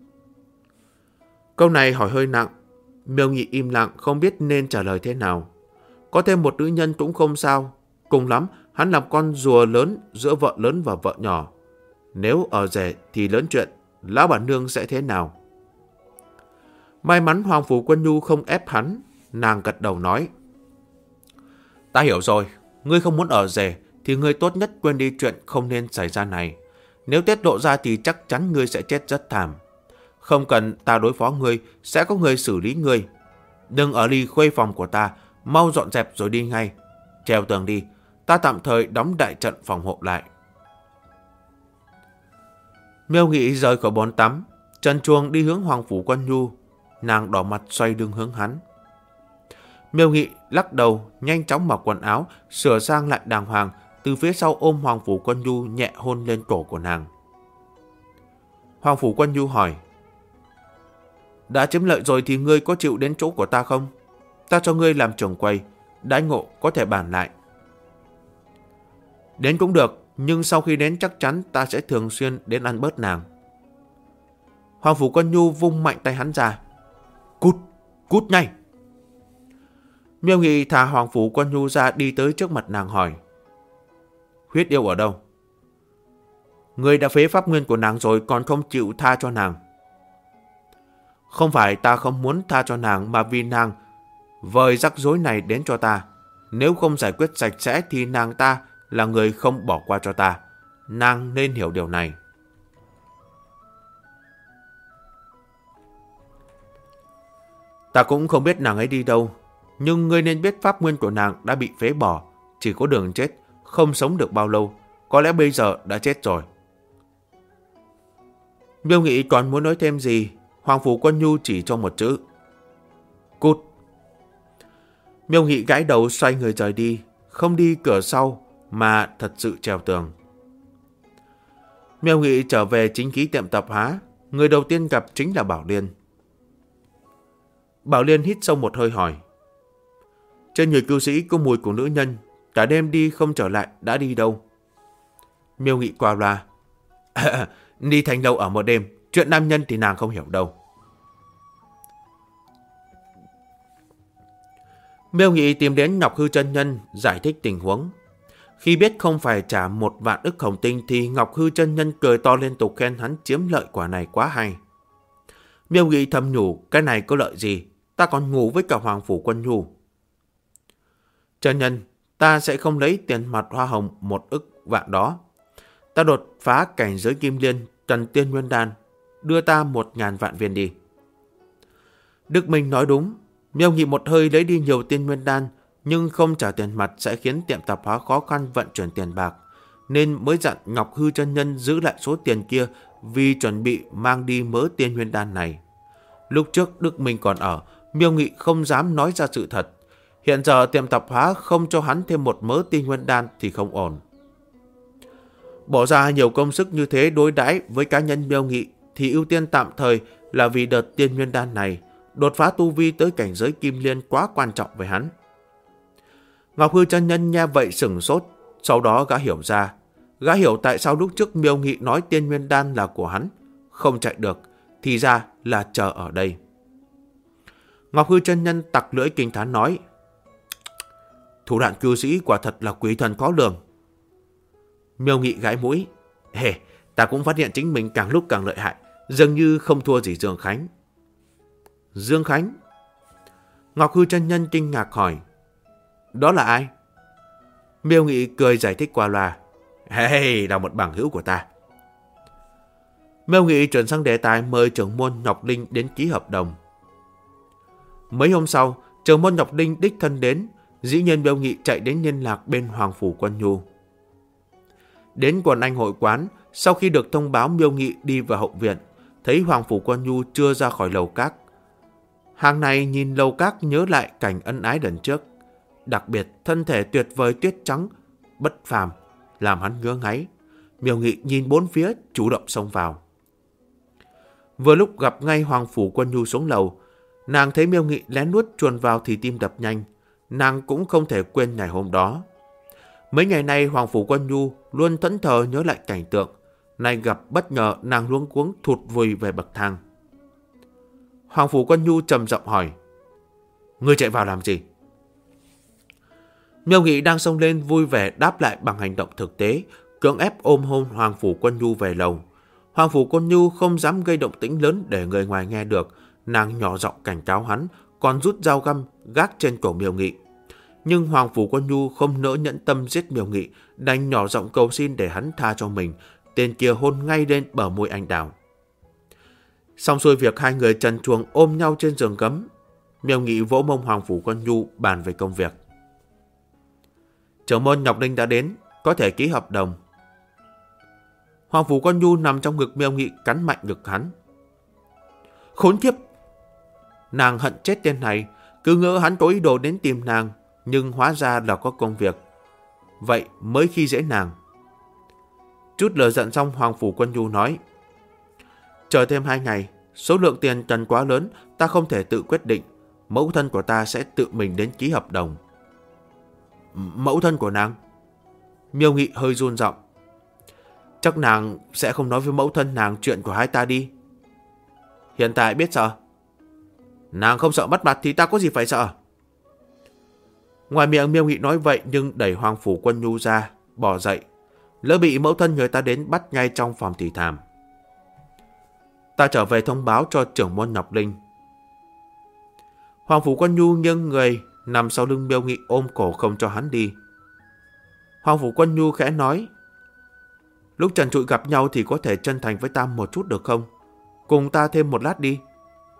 Câu này hỏi hơi nặng. Miêu Nghị im lặng không biết nên trả lời thế nào. Có thêm một nữ nhân cũng không sao. Cùng lắm hắn làm con rùa lớn giữa vợ lớn và vợ nhỏ. Nếu ở rể thì lớn chuyện, lão bản nương sẽ thế nào? May mắn Hoàng Phủ Quân Nhu không ép hắn. Nàng gật đầu nói. Ta hiểu rồi. Ngươi không muốn ở rể thì ngươi tốt nhất quên đi chuyện không nên xảy ra này. Nếu tiết lộ ra thì chắc chắn ngươi sẽ chết rất thảm. Không cần ta đối phó ngươi, sẽ có người xử lý ngươi. Đừng ở ly khuê phòng của ta, mau dọn dẹp rồi đi ngay. Treo tường đi, ta tạm thời đóng đại trận phòng hộ lại. Miêu Nghị rời khỏi bồn tắm, trần truồng đi hướng Hoàng Phủ Quân Nhu. Nàng đỏ mặt xoay lưng hướng hắn. Miêu Nghị lắc đầu, nhanh chóng mặc quần áo, sửa sang lại đàng hoàng, từ phía sau ôm Hoàng Phủ Quân Nhu nhẹ hôn lên cổ của nàng. Hoàng Phủ Quân Nhu hỏi. Đã chiếm lợi rồi thì ngươi có chịu đến chỗ của ta không? Ta cho ngươi làm trưởng quầy, đãi ngộ có thể bàn lại. Đến cũng được, nhưng sau khi đến chắc chắn ta sẽ thường xuyên đến ăn bớt nàng. Hoàng Phủ Quân Nhu vung mạnh tay hắn ra. Cút, cút ngay. Miêu Nghị thả Hoàng Phủ Quân Nhu ra đi tới trước mặt nàng hỏi. Huyết yêu ở đâu? Ngươi đã phế pháp nguyên của nàng rồi còn không chịu tha cho nàng. Không phải ta không muốn tha cho nàng mà vì nàng vời rắc rối này đến cho ta. Nếu không giải quyết sạch sẽ thì nàng ta là người không bỏ qua cho ta. Nàng nên hiểu điều này. Ta cũng không biết nàng ấy đi đâu. Nhưng ngươi nên biết pháp nguyên của nàng đã bị phế bỏ. Chỉ có đường chết, không sống được bao lâu. Có lẽ bây giờ đã chết rồi. Miêu Nghị còn muốn nói thêm gì. Hoàng Phủ Quân Nhu chỉ cho một chữ. Cút. Miêu Nghị gãi đầu xoay người rời đi. Không đi cửa sau mà thật sự trèo tường. Miêu Nghị trở về chính khí tiệm tạp hóa. Người đầu tiên gặp chính là Bảo Liên. Bảo Liên hít sâu một hơi hỏi. Trên người cư sĩ có mùi của nữ nhân. Cả đêm đi không trở lại đã đi đâu? Miêu Nghị qua loa. Đi thành lâu ở một đêm. Chuyện nam nhân thì nàng không hiểu đâu. Miêu Nghị tìm đến Ngọc Hư chân nhân giải thích tình huống. Khi biết không phải trả 1 vạn ức hồng tinh thì Ngọc Hư chân nhân cười to liên tục khen hắn chiếm lợi quả này quá hay. Miêu Nghị thầm nhủ, cái này có lợi gì? Ta còn ngủ với cả Hoàng Phủ Quân Nhu. Chân nhân, ta sẽ không lấy tiền mặt hoa hồng 1 ức vạn đó. Ta đột phá cảnh giới Kim Liên, Trần Tiên Nguyên Đan, đưa ta 1000 vạn viên đi. Đức Minh nói đúng. Miêu Nghị một hơi lấy đi nhiều tiên nguyên đan, nhưng không trả tiền mặt sẽ khiến tiệm tạp hóa khó khăn vận chuyển tiền bạc, nên mới dặn Ngọc Hư chân nhân giữ lại số tiền kia vì chuẩn bị mang đi mớ tiên nguyên đan này. Lúc trước Đức Minh còn ở, Miêu Nghị không dám nói ra sự thật. Hiện giờ tiệm tạp hóa không cho hắn thêm một mớ tiên nguyên đan thì không ổn. Bỏ ra nhiều công sức như thế đối đãi với cá nhân Miêu Nghị thì ưu tiên tạm thời là vì đợt tiên nguyên đan này, đột phá tu vi tới cảnh giới kim liên quá quan trọng với hắn. Ngọc Hư chân nhân nghe vậy sửng sốt, sau đó gã hiểu ra. Gã hiểu tại sao lúc trước Miêu Nghị nói tiên nguyên đan là của hắn, không chạy được, thì ra là chờ ở đây. Ngọc Hư chân nhân tặc lưỡi kinh thán nói: thủ đoạn cư sĩ quả thật là quỷ thần khó lường. Miêu Nghị gãi mũi: ta cũng phát hiện chính mình càng lúc càng lợi hại, dường như không thua gì Dương Khánh. Dương Khánh? Ngọc Hư chân nhân kinh ngạc hỏi: đó là ai? Miêu Nghị cười giải thích qua loa: là một bằng hữu của ta. Miêu Nghị chuyển sang đề tài mời trưởng môn Ngọc Linh đến ký hợp đồng. Mấy hôm sau, trưởng môn Ngọc Linh đích thân đến, dĩ nhiên Miêu Nghị chạy đến liên lạc bên Hoàng Phủ Quân Nhu. Đến Quần Anh hội quán, sau khi được thông báo Miêu Nghị đi vào hậu viện, thấy Hoàng Phủ Quân Nhu chưa ra khỏi lầu các. Hàng này nhìn lầu các nhớ lại cảnh ân ái lần trước, đặc biệt thân thể tuyệt vời tuyết trắng, bất phàm, làm hắn ngứa ngáy. Miêu Nghị nhìn bốn phía, chủ động xông vào. Vừa lúc gặp ngay Hoàng Phủ Quân Nhu xuống lầu, nàng thấy Miêu Nghị lén lút chuồn vào thì tim đập nhanh. Nàng cũng không thể quên ngày hôm đó. Mấy ngày nay Hoàng Phủ Quân Nhu luôn thẫn thờ nhớ lại cảnh tượng. Nay gặp bất ngờ, nàng luống cuống thụt vùi về bậc thang. Hoàng Phủ Quân Nhu trầm giọng hỏi: ngươi chạy vào làm gì? Miêu Nghị đang xông lên vui vẻ đáp lại bằng hành động thực tế, cưỡng ép ôm hôn Hoàng Phủ Quân Nhu về lầu. Hoàng Phủ Quân Nhu không dám gây động tĩnh lớn để người ngoài nghe được, nàng nhỏ giọng cảnh cáo hắn, còn rút dao găm gác trên cổ Miêu Nghị. Nhưng Hoàng Phủ Quân Nhu không nỡ nhẫn tâm giết Miêu Nghị, đành nhỏ giọng cầu xin để hắn tha cho mình. Tên kia hôn ngay lên bờ môi anh đào. Xong xuôi việc, hai người trần truồng ôm nhau trên giường gấm. Miêu Nghị vỗ mông Hoàng Phủ Quân Nhu bàn về công việc. Trưởng môn Ngọc Linh đã đến, có thể ký hợp đồng. Hoàng Phủ Quân Nhu nằm trong ngực Miêu Nghị, cắn mạnh ngực hắn. Khốn kiếp! Nàng hận chết tên này, cứ ngỡ hắn có ý đồ đến tìm nàng, nhưng hóa ra là có công việc. Vậy mới khi dễ nàng. Chút lời giận xong, Hoàng Phủ Quân Nhu nói: chờ thêm 2 ngày, số lượng tiền cần quá lớn, ta không thể tự quyết định. Mẫu thân của ta sẽ tự mình đến ký hợp đồng. Mẫu thân của nàng? Miêu Nghị hơi run giọng. Chắc nàng sẽ không nói với mẫu thân nàng chuyện của hai ta đi. Hiện tại biết sợ. Nàng không sợ mất mặt thì ta có gì phải sợ. Ngoài miệng Miêu Nghị nói vậy, nhưng đẩy Hoàng Phủ Quân Nhu ra, bỏ dậy. Lỡ bị mẫu thân người ta đến bắt ngay trong phòng thì thảm. Ta trở về thông báo cho trưởng môn Ngọc Linh. Hoàng Phủ Quân Nhu nghiêng người nằm sau lưng Miêu Nghị, ôm cổ không cho hắn đi. Hoàng Phủ Quân Nhu khẽ nói: lúc trần trụi gặp nhau thì có thể chân thành với ta một chút được không? Cùng ta thêm một lát đi.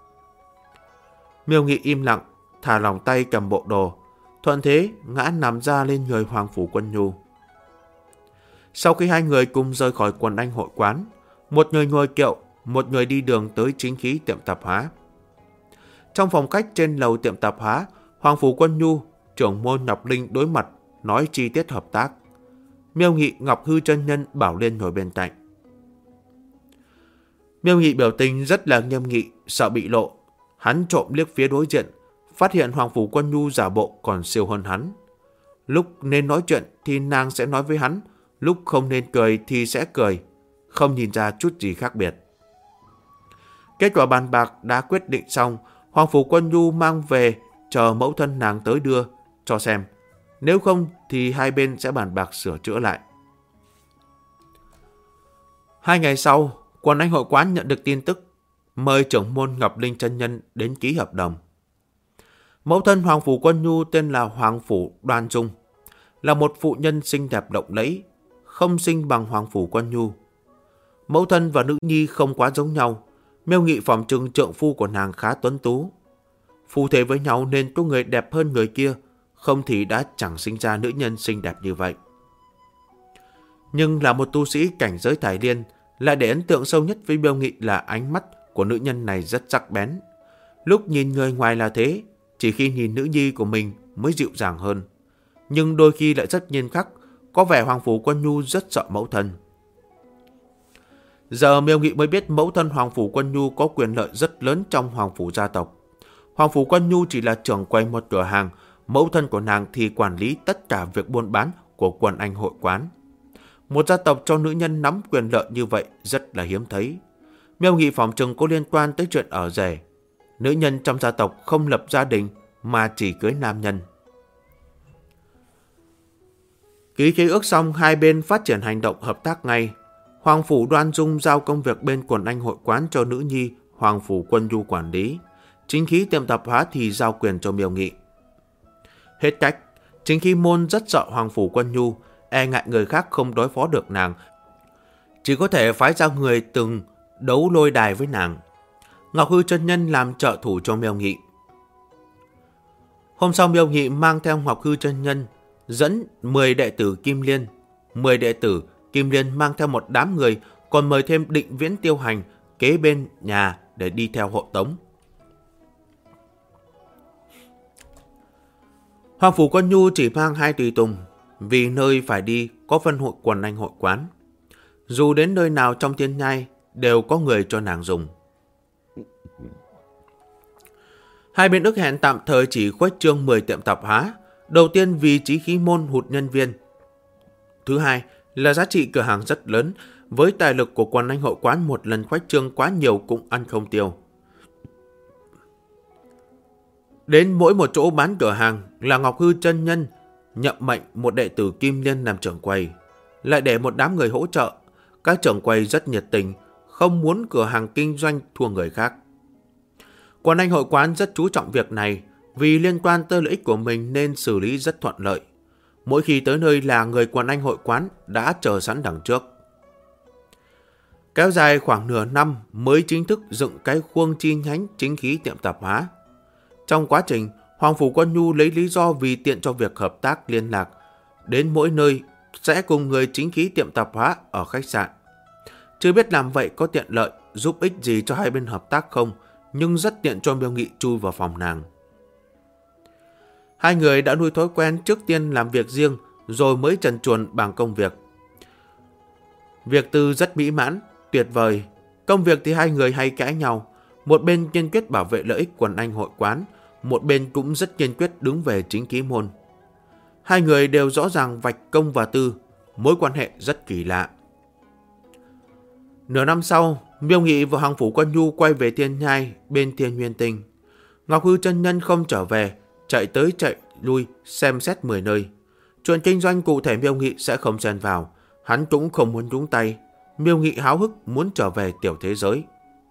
Miêu Nghị im lặng, thả lỏng tay cầm bộ đồ, thuận thế ngã nằm ra lên người Hoàng Phủ Quân Nhu. Sau khi hai người cùng rời khỏi Quần Anh hội quán, một người ngồi kiệu, một người đi đường tới chính khí tiệm tạp hóa. Trong phòng khách trên lầu tiệm tạp hóa, Hoàng Phủ Quân Nhu, trưởng môn Ngọc Linh đối mặt, nói chi tiết hợp tác. Miêu Nghị, Ngọc Hư chân nhân, Bảo Liên ngồi bên cạnh. Miêu Nghị biểu tình rất là nghiêm nghị, sợ bị lộ. Hắn trộm liếc phía đối diện, phát hiện Hoàng Phủ Quân Nhu giả bộ còn siêu hơn hắn. Lúc nên nói chuyện thì nàng sẽ nói với hắn, lúc không nên cười thì sẽ cười, không nhìn ra chút gì khác biệt. Kết quả bàn bạc đã quyết định xong, Hoàng Phủ Quân Nhu mang về, chờ mẫu thân nàng tới đưa, cho xem. Nếu không thì hai bên sẽ bàn bạc sửa chữa lại. 2 ngày sau, Quần Anh hội quán nhận được tin tức, mời trưởng môn Ngọc Linh chân nhân đến ký hợp đồng. Mẫu thân Hoàng Phủ Quân Nhu tên là Hoàng Phủ Đoan Dung, là một phụ nhân xinh đẹp lộng lẫy, không xinh bằng Hoàng Phủ Quân Nhu. Mẫu thân và nữ nhi không quá giống nhau. Miêu Nghị phỏng chừng trượng phu của nàng khá tuấn tú, Phu thê với nhau nên có người đẹp hơn người kia, không thì đã chẳng sinh ra nữ nhân xinh đẹp như vậy. Nhưng là một tu sĩ cảnh giới Thải Liên, lại để ấn tượng sâu nhất với Miêu Nghị là ánh mắt của nữ nhân này rất sắc bén. Lúc nhìn người ngoài là thế, chỉ khi nhìn nữ nhi của mình mới dịu dàng hơn. Nhưng đôi khi lại rất nghiêm khắc, có vẻ Hoàng Phủ Quân Nhu rất sợ mẫu thân. Giờ Miêu Nghị mới biết mẫu thân Hoàng Phủ Quân Nhu có quyền lợi rất lớn trong Hoàng Phủ gia tộc. Hoàng Phủ Quân Nhu chỉ là trưởng quầy một cửa hàng, mẫu thân của nàng thì quản lý tất cả việc buôn bán của Quần Anh hội quán. Một gia tộc cho nữ nhân nắm quyền lợi như vậy rất là hiếm thấy. Miêu Nghị phỏng chừng có liên quan tới chuyện ở rể. Nữ nhân trong gia tộc không lập gia đình mà chỉ cưới nam nhân. Ký khế ước xong, hai bên phát triển hành động hợp tác ngay. Hoàng Phủ Đoan Dung giao công việc bên Quần Anh hội quán cho nữ nhi Hoàng Phủ Quân Nhu quản lý. Chính khí tiệm tạp hóa thì giao quyền cho Miêu Nghị. Hết cách, chính khí môn rất sợ Hoàng Phủ Quân Nhu, e ngại người khác không đối phó được nàng, chỉ có thể phái ra người từng đấu lôi đài với nàng. Ngọc Hư chân nhân làm trợ thủ cho Miêu Nghị. Hôm sau Miêu Nghị mang theo Ngọc Hư chân nhân dẫn 10 đệ tử Kim Liên. 10 đệ tử Kim Liên mang theo một đám người, còn mời thêm Định Viễn Tiêu Hành kế bên nhà để đi theo hộ tống. Hoàng Phủ Quân Nhu chỉ mang 2 tùy tùng, vì nơi phải đi có phân hội Quần Anh hội quán. Dù đến nơi nào trong thiên nhai đều có người cho nàng dùng. Hai bên ước hẹn tạm thời chỉ khuếch trương 10 tiệm tạp hóa. Đầu tiên vì chí khí môn hụt nhân viên. Thứ hai là giá trị cửa hàng rất lớn, với tài lực của Quần Anh hội quán một lần khuếch trương quá nhiều cũng ăn không tiêu. Đến mỗi một chỗ bán cửa hàng là Ngọc Hư chân nhân nhậm mệnh một đệ tử Kim Liên làm trưởng quầy, lại để một đám người hỗ trợ. Các trưởng quầy rất nhiệt tình, không muốn cửa hàng kinh doanh thua người khác. Quần Anh hội quán rất chú trọng việc này, vì liên quan tới lợi ích của mình nên xử lý rất thuận lợi. Mỗi khi tới nơi là người Quần Anh hội quán đã chờ sẵn đằng trước. Kéo dài khoảng nửa năm mới chính thức dựng cái khuôn chi nhánh chính khí tiệm tạp hóa. Trong quá trình, Hoàng Phủ Quân Nhu lấy lý do vì tiện cho việc hợp tác liên lạc, đến mỗi nơi sẽ cùng người chính khí tiệm tạp hóa ở khách sạn. Chưa biết làm vậy có tiện lợi, giúp ích gì cho hai bên hợp tác không, nhưng rất tiện cho Miêu Nghị chui vào phòng nàng. Hai người đã nuôi thói quen trước tiên làm việc riêng, rồi mới trần truồng bằng công việc. Việc tư rất mỹ mãn, tuyệt vời. Công việc thì hai người hay cãi nhau. Một bên kiên quyết bảo vệ lợi ích Quần Anh hội quán, một bên cũng rất kiên quyết đứng về chính khí môn. Hai người đều rõ ràng vạch công và tư, mối quan hệ rất kỳ lạ. Nửa năm sau, Miêu Nghị và Hoàng Phủ Quân Nhu quay về Thiên Nhai bên Thiên Nguyên Tinh. Ngọc Hư chân nhân không trở về, chạy tới chạy lui xem xét 10 nơi. Chuyện kinh doanh cụ thể Miêu Nghị sẽ không xen vào, hắn cũng không muốn nhúng tay. Miêu Nghị háo hức muốn trở về tiểu thế giới.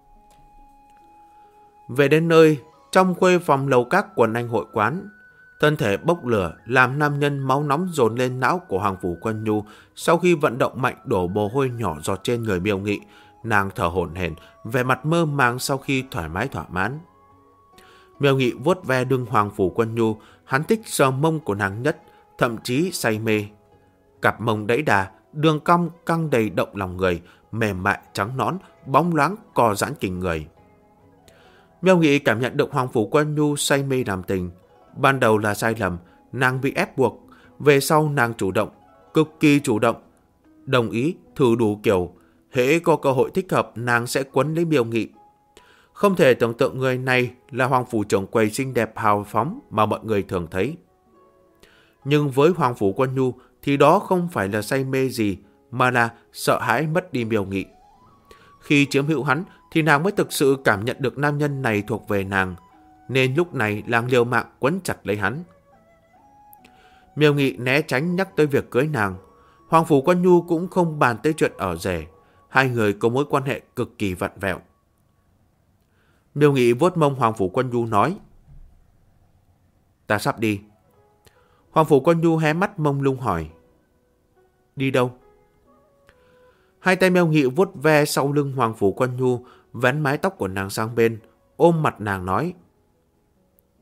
Về đến nơi, trong khuê phòng lầu các Quần Anh hội quán, thân thể bốc lửa làm nam nhân máu nóng dồn lên não của Hoàng Phủ Quân Nhu. Sau khi vận động mạnh đổ mồ hôi nhỏ giọt trên người Miêu Nghị, nàng thở hổn hển, vẻ mặt mơ màng sau khi thoải mái thỏa mãn. Miêu Nghị vuốt ve lưng Hoàng Phủ Quân Nhu, hắn thích sờ mông của nàng nhất, thậm chí say mê. Cặp mông đẫy đà, đường cong căng đầy động lòng người, mềm mại trắng nõn, bóng loáng co giãn kinh người. Miêu Nghị cảm nhận được Hoàng Phủ Quân Nhu say mê làm tình. Ban đầu là sai lầm, nàng bị ép buộc. Về sau nàng chủ động, cực kỳ chủ động, đồng ý thử đủ kiểu. Hễ có cơ hội thích hợp, nàng sẽ quấn lấy Miêu Nghị. Không thể tưởng tượng người này là Hoàng Phủ trưởng quầy xinh đẹp hào phóng mà mọi người thường thấy. Nhưng với Hoàng Phủ Quân Nhu thì đó không phải là say mê gì, mà là sợ hãi mất đi Miêu Nghị. Khi chiếm hữu hắn thì nàng mới thực sự cảm nhận được nam nhân này thuộc về nàng, nên lúc này nàng liều mạng quấn chặt lấy hắn. Miêu Nghị né tránh nhắc tới việc cưới nàng. Hoàng Phủ Quân Nhu cũng không bàn tới chuyện ở rể. Hai người có mối quan hệ cực kỳ vặn vẹo. Miêu Nghị vuốt mông Hoàng Phủ Quân Nhu nói: "Ta sắp đi." Hoàng Phủ Quân Nhu hé mắt mông lung hỏi: "Đi đâu?" Hai tay Miêu Nghị vuốt ve sau lưng Hoàng Phủ Quân Nhu, vén mái tóc của nàng sang bên, ôm mặt nàng nói: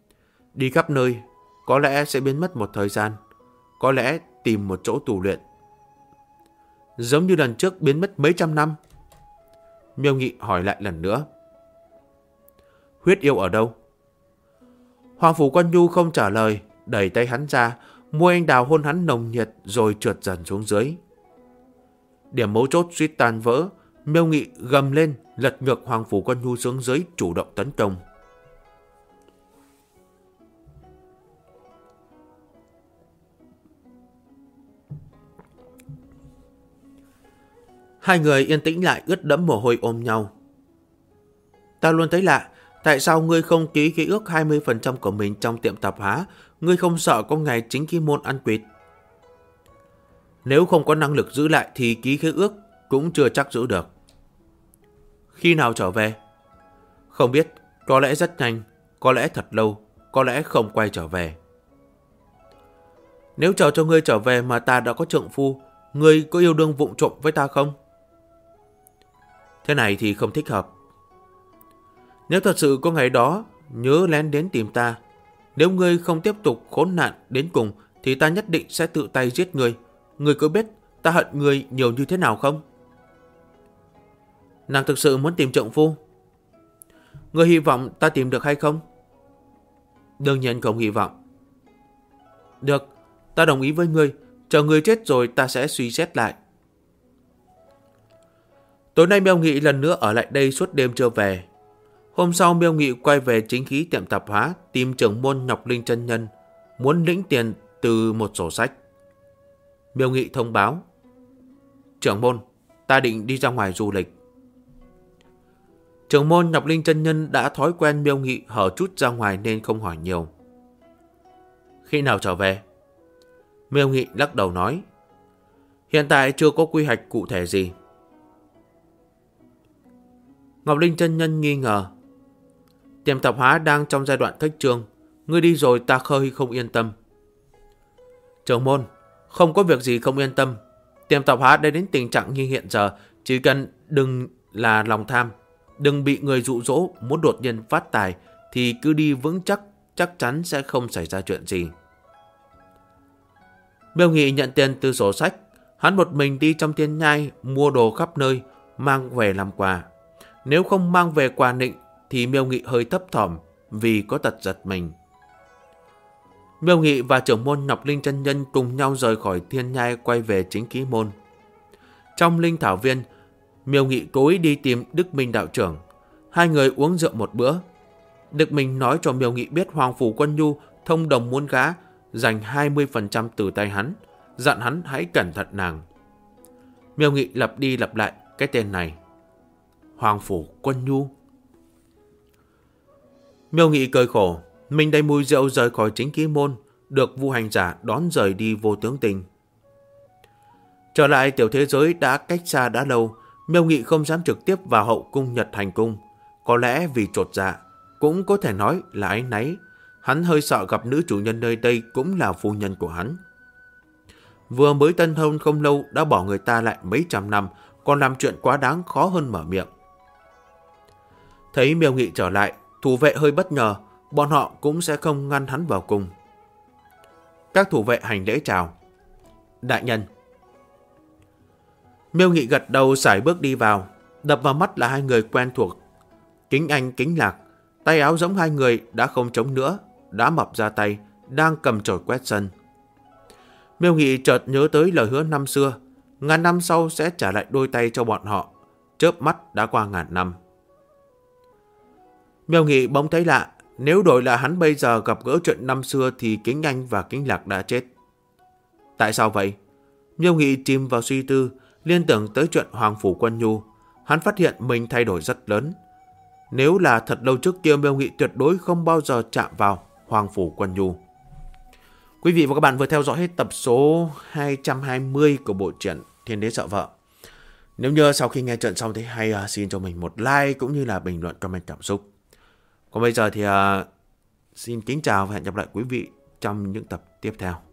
Đi khắp nơi, có lẽ sẽ biến mất một thời gian, có lẽ tìm một chỗ tù luyện. Giống như lần trước biến mất mấy trăm năm? Miêu Nghị hỏi lại lần nữa. Huyết yêu ở đâu? Hoàng Phủ Quân Nhu không trả lời, đẩy tay hắn ra, môi anh đào hôn hắn nồng nhiệt rồi trượt dần xuống dưới. Điểm mấu chốt suýt tan vỡ, Miêu Nghị gầm lên, lật ngược Hoàng Phủ Quân Nhu xuống dưới, chủ động tấn công. Hai người yên tĩnh lại, ướt đẫm mồ hôi ôm nhau. Ta luôn thấy lạ, tại sao ngươi không ký khế ước 20% của mình trong tiệm tạp hóa? Ngươi không sợ có ngày chính khí môn ăn quỵt? Nếu không có năng lực giữ lại thì ký khế ước cũng chưa chắc giữ được. Khi nào trở về? Không biết, có lẽ rất nhanh, có lẽ thật lâu, có lẽ không quay trở về. Nếu chờ cho ngươi trở về mà ta đã có trượng phu, ngươi có yêu đương vụng trộm với ta không? Thế này thì không thích hợp. Nếu thật sự có ngày đó, nhớ lén đến tìm ta. Nếu ngươi không tiếp tục khốn nạn đến cùng thì ta nhất định sẽ tự tay giết ngươi. Ngươi có biết ta hận ngươi nhiều như thế nào không? Nàng thực sự muốn tìm trượng phu. Ngươi hy vọng ta tìm được hay không? Đương nhiên không hy vọng. Được, ta đồng ý với ngươi. Chờ ngươi chết rồi ta sẽ suy xét lại. Tối nay Miêu Nghị lần nữa ở lại đây suốt đêm chưa về. Hôm sau Miêu Nghị quay về chính khí tiệm tạp hóa tìm trưởng môn Ngọc Linh chân nhân, muốn lĩnh tiền từ một sổ sách. Miêu Nghị thông báo: Trưởng môn, ta định đi ra ngoài du lịch. Trưởng môn Ngọc Linh chân nhân đã thói quen Miêu Nghị hở chút ra ngoài nên không hỏi nhiều. Khi nào trở về? Miêu Nghị lắc đầu nói: Hiện tại chưa có quy hoạch cụ thể gì. Ngọc Linh chân nhân nghi ngờ: Tiệm tạp hóa đang trong giai đoạn khuếch trương, ngươi đi rồi ta hơi không yên tâm. Trưởng môn, không có việc gì không yên tâm. Tiệm tạp hóa đã đến tình trạng như hiện giờ, chỉ cần đừng là lòng tham, đừng bị người dụ dỗ muốn đột nhiên phát tài thì cứ đi vững chắc, chắc chắn sẽ không xảy ra chuyện gì. Miêu Nghị nhận tiền từ sổ sách, hắn một mình đi trong thiên nhai mua đồ khắp nơi, mang về làm quà. Nếu không mang về quà nịnh thì Miêu Nghị hơi thấp thỏm vì có tật giật mình. Miêu Nghị và trưởng môn Ngọc Linh chân nhân cùng nhau rời khỏi thiên nhai quay về chính khí môn. Trong linh thảo viên, Miêu Nghị cố ý đi tìm Đức Minh đạo trưởng. Hai người uống rượu một bữa. Đức Minh nói cho Miêu Nghị biết Hoàng Phủ Quân Nhu thông đồng muốn gã dành 20% từ tay hắn, dặn hắn hãy cẩn thận nàng. Miêu Nghị lặp đi lặp lại cái tên này: Hoàng Phủ Quân Nhu. Miêu Nghị cười khổ, mình đầy mùi rượu rời khỏi chính khí môn, được Vu hành giả đón rời đi vô tướng tình. Trở lại tiểu thế giới đã cách xa đã lâu, Miêu Nghị không dám trực tiếp vào hậu cung Nhật Hành cung. Có lẽ vì chột dạ, cũng có thể nói là áy náy. Hắn hơi sợ gặp nữ chủ nhân nơi đây cũng là phu nhân của hắn. Vừa mới tân hôn không lâu đã bỏ người ta lại mấy trăm năm, còn làm chuyện quá đáng khó hơn mở miệng. Thấy Miêu Nghị trở lại, thủ vệ hơi bất ngờ, bọn họ cũng sẽ không ngăn hắn vào cung. Các thủ vệ hành lễ chào. Đại nhân. Miêu Nghị gật đầu sải bước đi vào, đập vào mắt là hai người quen thuộc. Kính Anh Kính Lạc, tay áo giống hai người đã không chống nữa, đã mập ra tay, đang cầm chổi quét sân. Miêu Nghị chợt nhớ tới lời hứa năm xưa, ngàn năm sau sẽ trả lại đôi tay cho bọn họ. Chớp mắt đã qua ngàn năm. Miêu Nghị bỗng thấy lạ, nếu đổi là hắn bây giờ gặp gỡ chuyện năm xưa thì Kính Anh và Kính Lạc đã chết. Tại sao vậy? Miêu Nghị chìm vào suy tư, liên tưởng tới chuyện Hoàng Phủ Quân Nhu. Hắn phát hiện mình thay đổi rất lớn. Nếu là thật lâu trước kia, Miêu Nghị tuyệt đối không bao giờ chạm vào Hoàng Phủ Quân Nhu. Quý vị và các bạn vừa theo dõi hết tập số 220 của bộ truyện Thiên Đế Sợ Vợ. Nếu như sau khi nghe chuyện xong thấy hay, xin cho mình một like cũng như là bình luận comment cảm xúc. Còn bây giờ thì xin kính chào và hẹn gặp lại quý vị trong những tập tiếp theo.